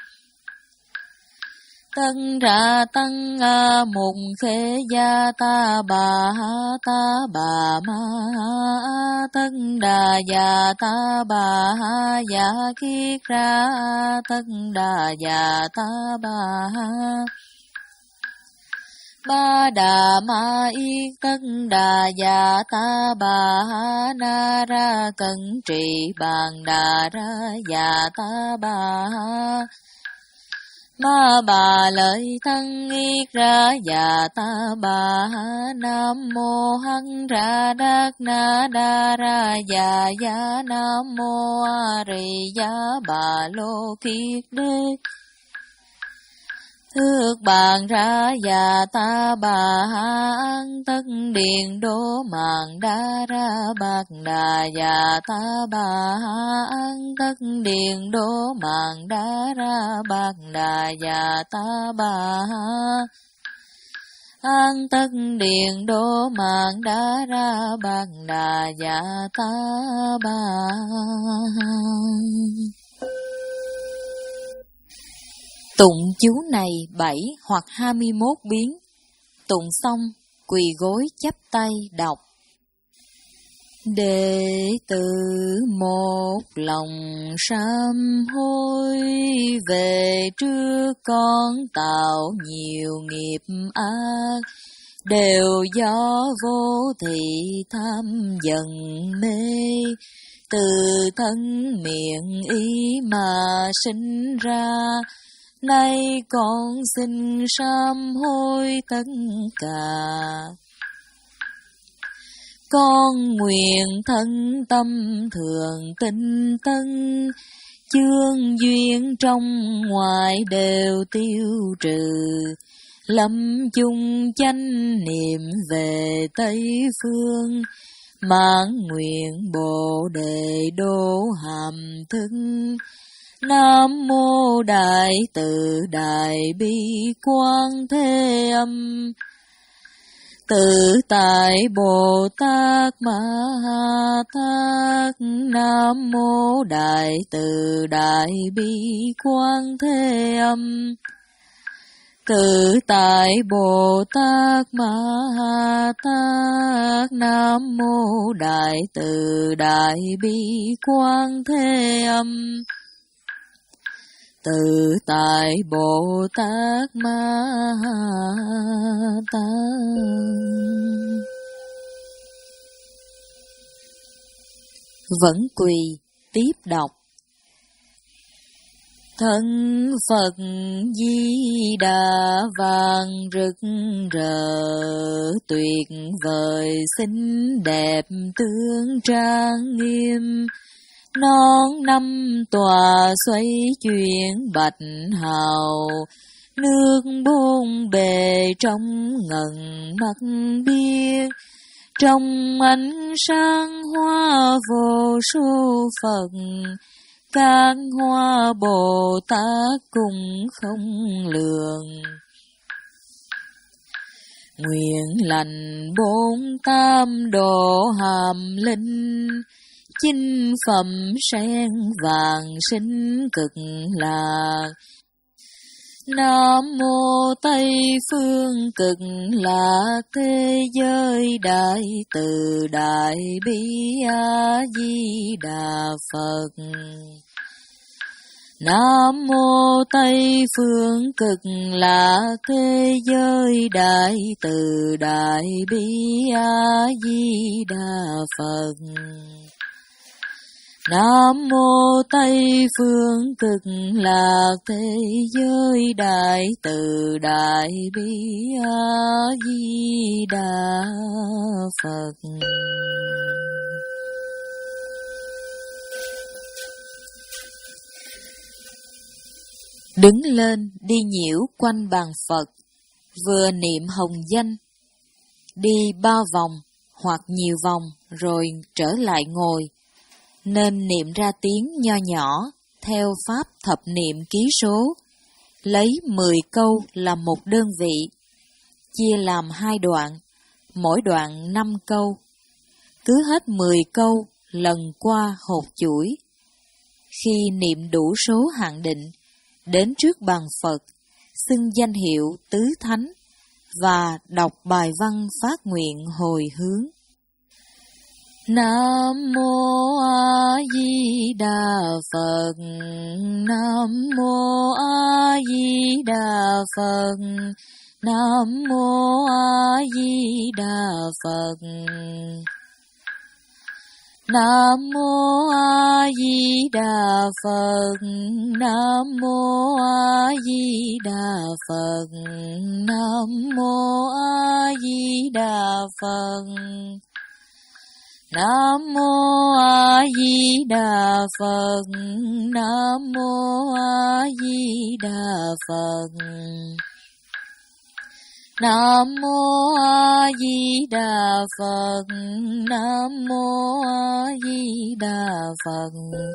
Tân ra tăng a mùng khế gia ta bà ha ta bà ma ha tân đà già ta bà ha già kiết ra tân đà già ta bà ha. Ba đà ma yết tân đà già ta bà ha na ra cẩn trì bàn đà ra già ta bà ha. Ma bà lợi thân yết ra già ta bà nam mô hăng ra đắc na đa ra già ya nam mô a ri ya bà lô kiết đế. Thước bàn ra già ta bà an tất điện đô mạng đa ra bạc đà già ta bà an tất điện đô mạng đa ra bạc đà già ta bà an tất điện đô mạng đa ra bạc đà già ta bà. Tụng chú này bảy hoặc hai mươi mốt biến. Tụng xong, quỳ gối chắp tay đọc. Đệ tử một lòng sám hối, về trước con tạo nhiều nghiệp ác, đều do vô thị tham dần mê, từ thân miệng ý mà sinh ra. Nay con xin sám hối tất cả. Con nguyện thân tâm thường tinh tấn, chương duyên trong ngoài đều tiêu trừ, lâm chung chánh niệm về Tây Phương, mãn nguyện Bồ Đề đô hàm thức. Nam mô Đại Từ Đại Bi Quán Thế Âm, Tự Tại Bồ Tát Ma Ha Tát. Nam mô Đại Từ Đại Bi Quán Thế Âm, Tự Tại Bồ Tát Ma Ha Tát. Nam mô Đại Từ Đại Bi Quán Thế Âm, Tự Tại Bồ Tát Ma Tát. Vẫn quỳ tiếp đọc. Thân Phật Di Đà vàng rực rỡ, tuyệt vời xinh đẹp tướng trang nghiêm. Non năm tòa xoay chuyển bạch hào, nước bốn bề trong ngần mắt biếc. Trong ánh sáng hoa vô số Phật, các hoa Bồ Tát cũng không lường. Nguyện lành bốn tam độ hàm linh, chinh phẩm sen vàng sinh cực lạc. Nam mô Tây phương cực lạc thế giới đại từ đại bi a di đà Phật. Nam mô Tây phương cực lạc thế giới đại từ đại bi a di đà Phật. Nam mô Tây phương cực lạc thế giới đại từ đại bi a di đà Phật. Đứng lên đi nhiễu quanh bàn Phật, vừa niệm hồng danh, đi ba vòng hoặc nhiều vòng rồi trở lại ngồi. Nên niệm ra tiếng nho nhỏ theo pháp thập niệm ký số, lấy mười câu làm một đơn vị, chia làm hai đoạn, mỗi đoạn năm câu. Cứ hết mười câu lần qua hột chuỗi. Khi niệm đủ số hạn định, đến trước bàn Phật, xưng danh hiệu tứ thánh và đọc bài văn phát nguyện hồi hướng. Nam mô A Di Đà Phật. Nam mô A Di Đà Phật. Nam mô A Di Đà Phật. Nam mô A Di Đà Phật. Nam mô A Di Đà Phật. Nam mô A Di Đà Phật. Nam mô A Di Đà Phật. Nam mô A Di Đà Phật. Nam mô A Di Đà Phật. Nam mô A Di Đà Phật.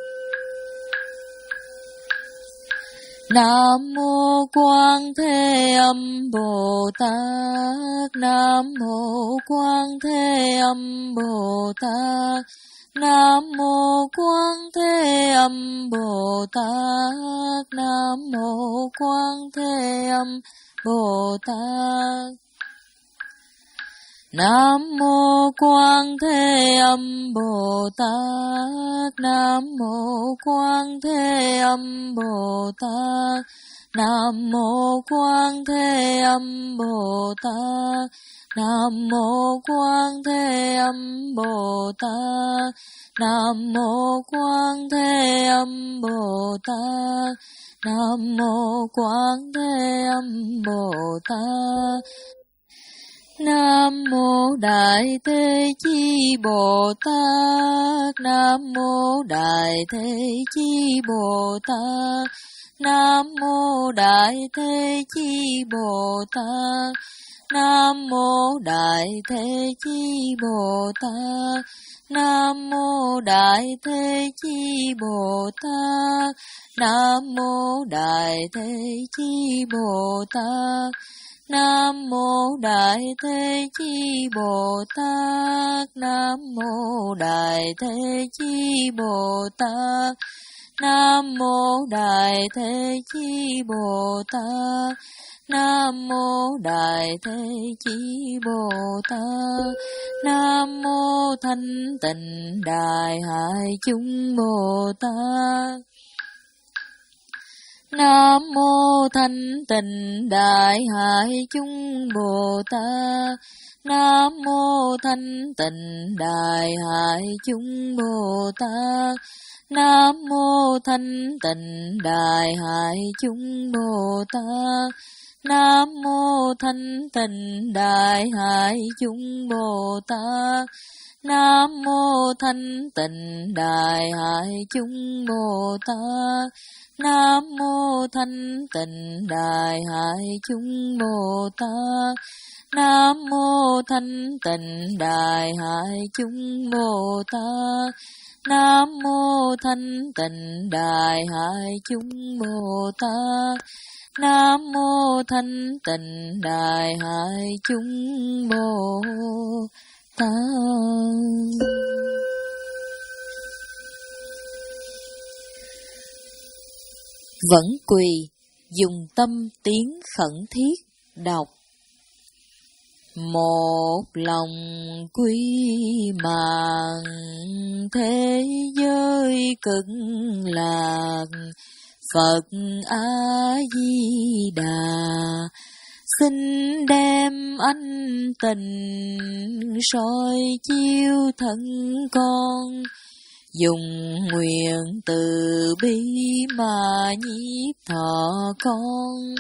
Nam mô Quan Thế Âm Bồ Tát. Nam mô Quan Thế Âm Bồ Tát. Nam mô Quan Thế Âm Bồ Tát. Nam mô Quan Thế Âm Bồ Tát. Nam mô Quan Thế Âm Bồ Tát. Nam mô Quan Thế Âm Bồ Tát. Nam mô Quan Thế Âm Bồ Tát. Nam mô Quan Thế Âm Bồ Tát. Nam mô Quan Thế Âm Bồ Tát. Nam mô Quan Thế Âm Bồ Tát. Nam mô Đại Thế Chí Bồ Tát. Nam mô Đại Thế Chí Bồ Tát. Nam mô Đại Thế Chí Bồ Tát. Nam mô Đại Thế Chí Bồ Tát. Nam mô Đại Thế Chí Bồ Tát. Nam mô Đại Thế Chí Bồ Tát. Nam mô Đại Thế Chí Bồ Tát. Nam mô Đại Thế Chí Bồ Tát. Nam mô Đại Thế Chí Bồ Tát. Nam mô Đại Thế Chí Bồ Tát. Nam mô Thanh Tịnh Đại Hải Chúng Bồ Tát. Nam mô Thanh Tịnh Đại Hải Chúng Bồ Tát. Nam mô Thanh Tịnh Đại Hải Chúng Bồ Tát. Nam mô Thanh Tịnh Đại Hải Chúng Bồ Tát. Nam mô Thanh Tịnh Đại Hải Chúng Bồ Tát. Nam mô Thanh Tịnh Đại Hải Chúng Bồ Tát. Nam mô Thanh Tịnh Đại Hải Chúng Bồ Tát. Nam mô Thanh Tịnh Đại Hải Chúng Bồ Tát. Nam mô Thanh Tịnh Đại Hải Chúng Bồ Tát. Nam mô Thanh Tịnh Đại Hải Chúng Bồ Tát. Vẫn quỳ, dùng tâm tiếng khẩn thiết đọc. Một lòng quy mạng, thế giới cực lạc. Phật A-di-đà, xin đem ánh tình soi chiếu thân con. Dùng nguyện từ bi mà nhiếp thọ con.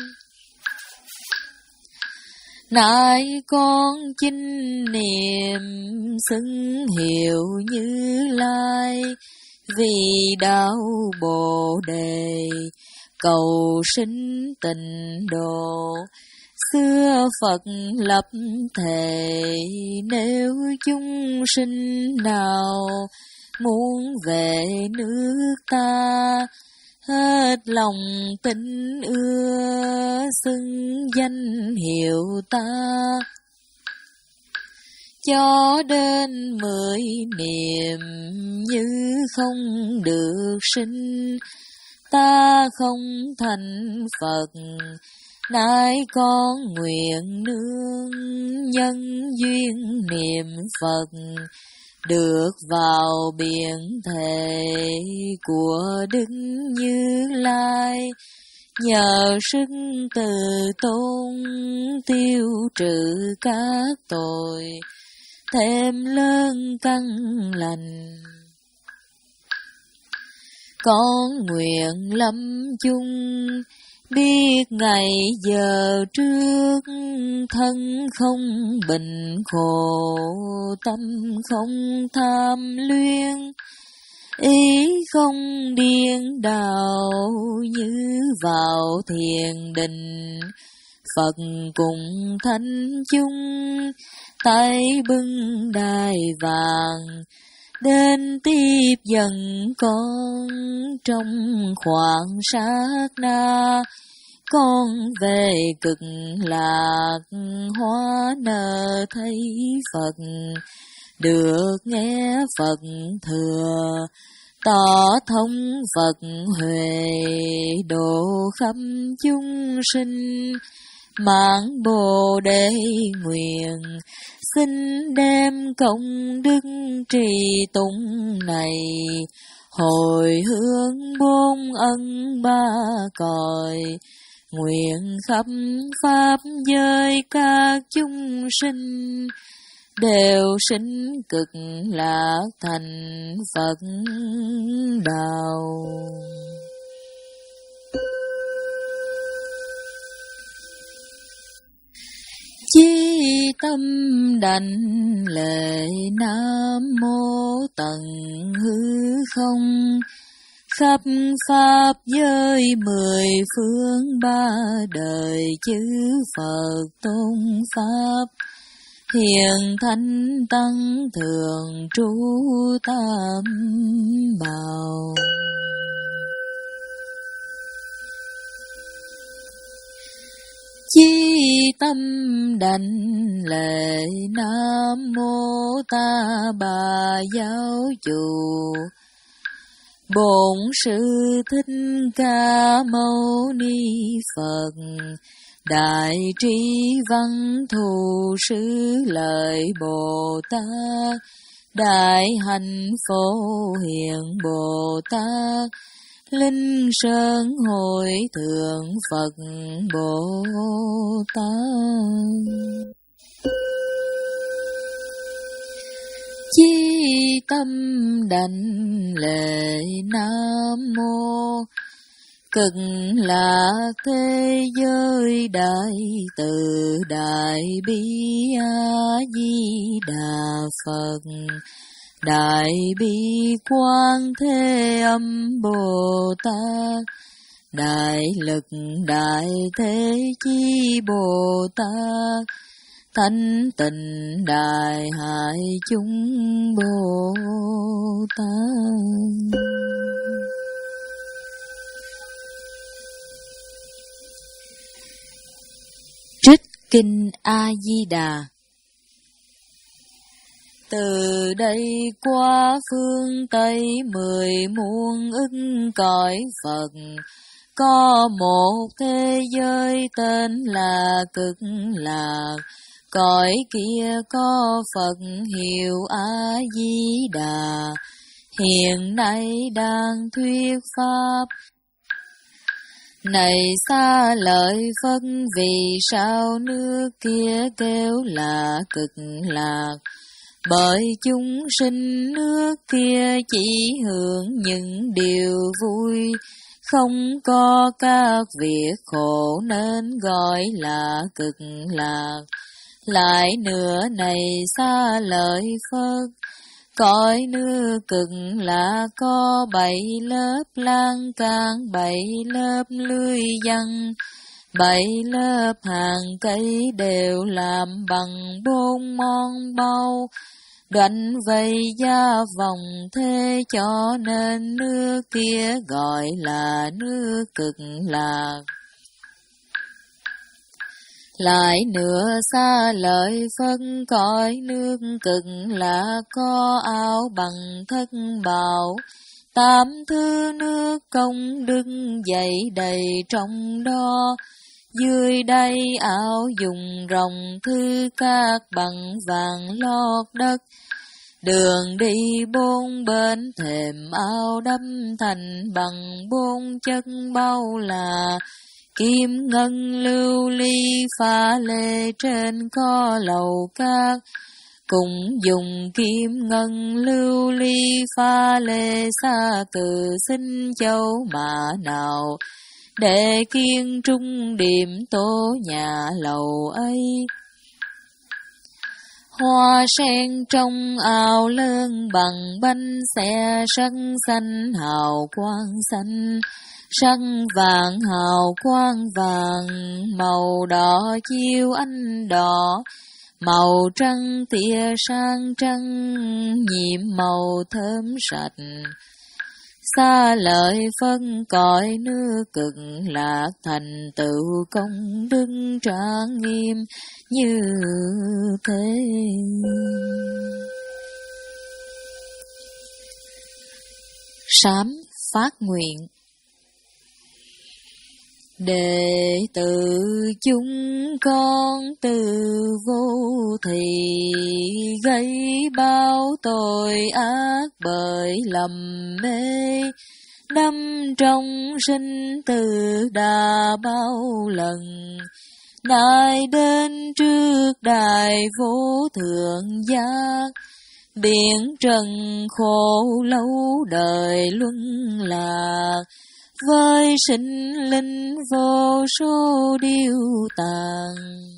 Nay con chinh niệm xưng hiệu Như Lai, vì đạo Bồ Đề cầu sinh tịnh độ. Xưa Phật lập thệ, nếu chúng sinh nào muốn về nước ta, hết lòng tin ưa xưng danh hiệu ta. Cho đến mười niệm như không được sinh, ta không thành Phật. Nay con nguyện nương nhân duyên niệm Phật, được vào biển thề của Đức Như Lai. Nhờ sức từ tôn tiêu trừ các tội, thêm lớn căn lành. con nguyện lâm chung, biết ngày giờ trước, thân không bình khổ, tâm không tham luyên, ý không điên đảo như vào thiền định. Phật cùng thánh chúng, tay bưng đài vàng, đến tiếp dần con trong khoảng sát na. Con về cực lạc, hóa nở thấy Phật, được nghe Phật thừa, tỏ thông Phật huệ, độ khắp chúng sinh. Mãn Bồ Đề nguyện, xin đem công đức trì tụng này, hồi hướng bốn ân ba cõi, nguyện khắp pháp giới các chúng sinh, đều sinh cực lạc thành Phật đạo. Chí tâm đảnh lễ Nam Mô Tận Hư Không, khắp pháp giới mười phương ba đời chư Phật tôn pháp, hiền thánh tăng thường trú tam bảo. Chí tâm đảnh lễ Nam Mô Ta Bà Giáo Chủ, Bổn Sư Thích Ca Mâu Ni Phật, Đại Trí Văn Thù Sư Lợi Bồ Tát, Đại Hạnh Phổ Hiền Bồ Tát, Linh Sơn Hội Thượng Phật Bồ Tát. Chí tâm đảnh lễ Nam Mô Cực Lạc Thế Giới Đại Từ Đại Bi A Di Đà Phật, Đại Bi Quang Thế Âm Bồ Tát, Đại Lực Đại Thế Chí Bồ Tát, Thánh Tịnh Đại Hải Chúng Bồ Tát. Trích Kinh A Di Đà. Từ đây qua phương Tây mười muôn ức cõi Phật, có một thế giới tên là Cực Lạc, cõi kia có Phật hiệu A Di Đà, hiện nay đang thuyết pháp. Này xa lợi Phật, vì sao nước kia kêu là Cực Lạc? Bởi chúng sinh nước kia chỉ hưởng những điều vui, không có các việc khổ nên gọi là Cực Lạc. Lại nữa này xa lợi Phật, cõi nước Cực Lạc có bảy lớp lan can, bảy lớp lưới văn, bảy lớp hàng cây đều làm bằng bốn món bao, đoảnh vây gia vòng thế, cho nên nước kia gọi là nước Cực Lạc. Lại nữa xa lợi Phật, cõi nước Cực Lạc có áo bằng thất bảo, tám thứ nước công đức dày đầy trong đó. Dưới đây áo dùng rồng thư các bằng vàng lót đất, đường đi bốn bên thềm áo đắp thành bằng bốn chất bao là kim ngân lưu ly pha lê, trên có lầu cát, Cùng dùng kim ngân lưu ly pha lê xa cừ xin châu mà nào, để kiên trung điểm tô nhà lầu ấy. Hoa sen trong ao lớn bằng bánh xe, sắc xanh hào quang xanh, sắc vàng hào quang vàng, màu đỏ chiêu anh đỏ, màu trắng tia sang trắng, nhiệm màu thơm sạch. Xa lợi phân cõi nước cực lạc, thành tựu công đức trang nghiêm như thế. Sám phát nguyện. Đệ tử chúng con từ vô thì, gây bao tội ác bởi lầm mê, đắm trong sinh tử đã bao lần. Nay đến trước đài vô thượng giác, biển trần khổ lâu đời luân lạc, với sinh linh vô số điêu tàn.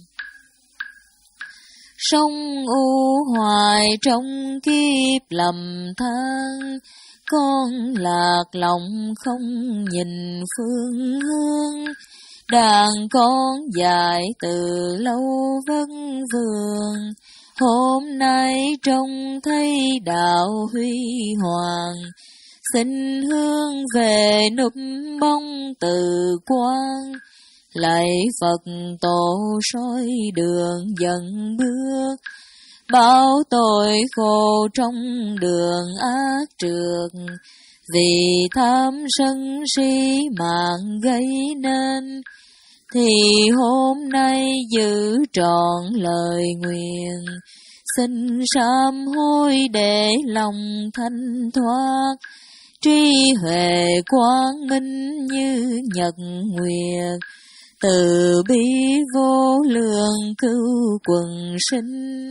Sông u hoài trong kiếp lầm than, con lạc lòng không nhìn phương hướng. Đàn con dài từ lâu vất vưởng, hôm nay trông thấy đạo huy hoàng. Xin hướng về núp bóng từ quang, lạy Phật tổ soi đường dần bước. Bao tội khổ trong đường ác trượt, vì tham sân si mạng gây nên. Thì hôm nay giữ trọn lời nguyện, xin sám hối để lòng thanh thoát. Trí huệ quang minh như nhật nguyệt, từ bi vô lượng cứu quần sinh.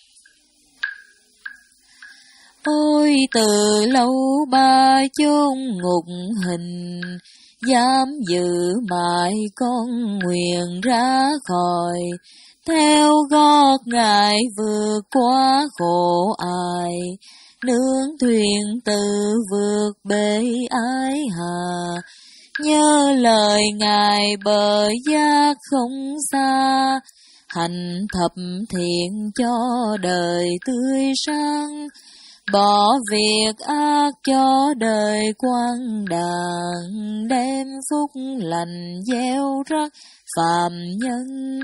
Ôi từ lâu ba chốn ngục hình, dám giữ mãi con nguyện ra khỏi. Theo gót Ngài vượt qua khổ ai, nương thuyền từ vượt bể ái hà. Nhớ lời Ngài bờ giác không xa, hành thập thiện cho đời tươi sáng. Bỏ việc ác cho đời quang đàng, đem phúc lành gieo rắc phàm nhân.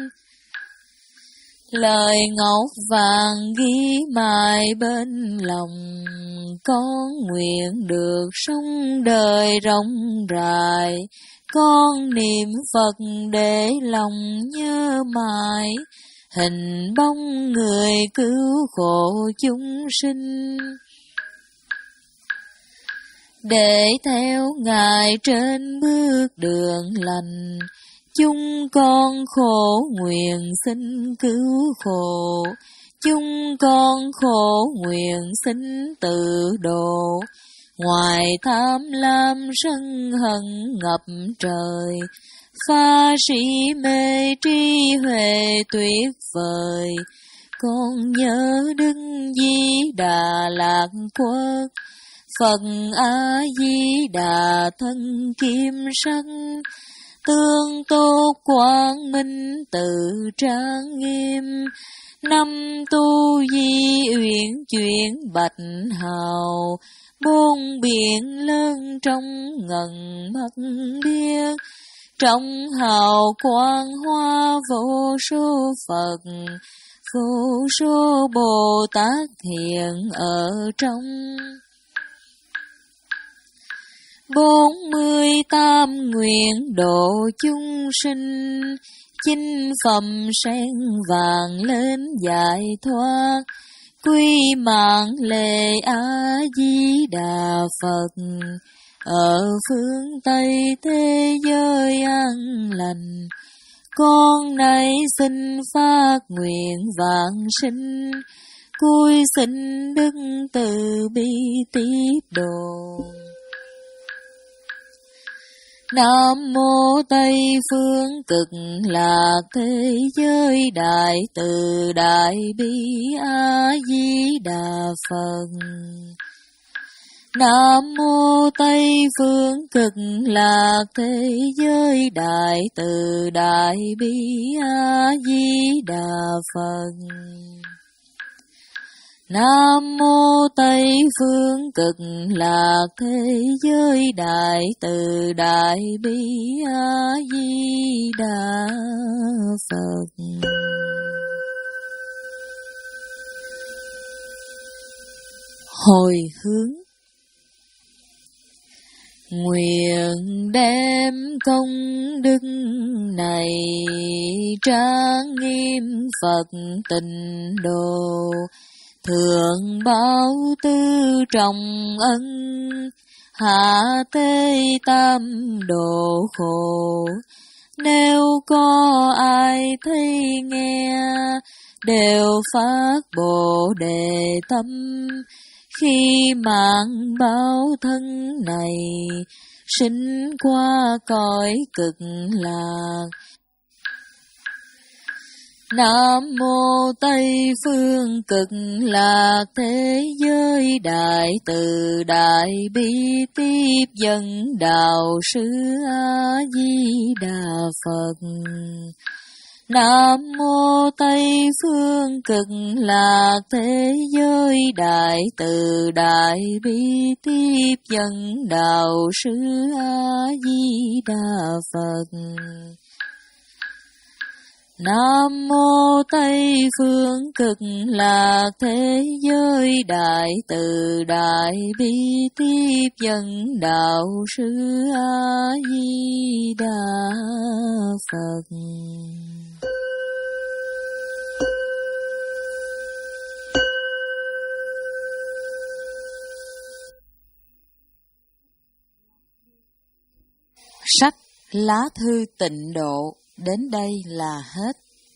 Lời ngọc vàng ghi mãi bên lòng, con nguyện được sống đời rộng rãi. Con niệm Phật để lòng nhớ mãi, hình bóng người cứu khổ chúng sinh. Để theo Ngài trên bước đường lành, chúng con khổ nguyện xin cứu khổ. Chúng con khổ nguyện xin tự độ. Ngoài tham lam sân hận ngập trời, pha sĩ mê trí huệ tuyệt vời. Con nhớ Đức Di Đà Lạc Quốc, Phật A Di Đà thân kim sắc. Tương tốt quang minh tự trang nghiêm, năm tu di uyển chuyển bạch hào. Bốn biển lớn trong ngần mắt điếc, trong hào quang hoa vô số Phật, vô số Bồ Tát hiện ở trong. Bốn mươi tam nguyện độ chúng sinh, chinh phẩm sen vàng lên giải thoát. Quy mạng lễ A Di Đà Phật, ở phương Tây thế giới an lành. Con nay xin phát nguyện vãng sinh, cúi xin Đức từ bi tiếp độ. Nam mô Tây phương cực lạc thế giới đại từ đại bi A Di Đà Phật. Nam mô Tây phương cực lạc thế giới đại từ đại bi A Di Đà Phật. Nam mô Tây phương cực lạc thế giới đại từ đại bi A Di Đà Phật. Hồi hướng. Nguyện đem công đức này trang nghiêm Phật tịnh độ, thượng báo tư trọng ân, hạ tế tam độ khổ. Nếu có ai thấy nghe, đều phát Bồ Đề tâm, khi mạng báo thân này, sinh qua cõi cực lạc. Nam mô Tây phương cực lạc thế giới đại từ đại bi tiếp dẫn đạo sư A Di Đà Phật. Nam mô Tây phương cực lạc thế giới đại từ đại bi tiếp dẫn đạo sư A Di Đà Phật. Nam mô Tây phương cực lạc thế giới đại từ đại bi tiếp dẫn đạo sư A Di Đà Phật. Sách Lá Thư Tịnh Độ đến đây là hết.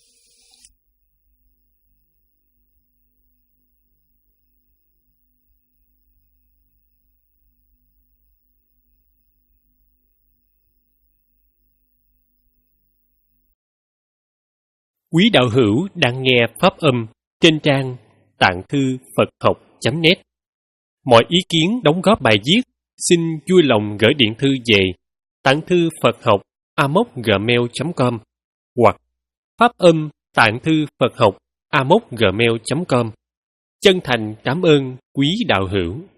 Quý đạo hữu đang nghe pháp âm trên trang tạng thư Phật học chấm net. Mọi ý kiến đóng góp bài viết xin vui lòng gửi điện thư về tạng thư Phật học a mốc gmail chấm com hoặc pháp âm tạng thư Phật học a mốc gmail chấm com. Chân thành cảm ơn quý đạo hữu.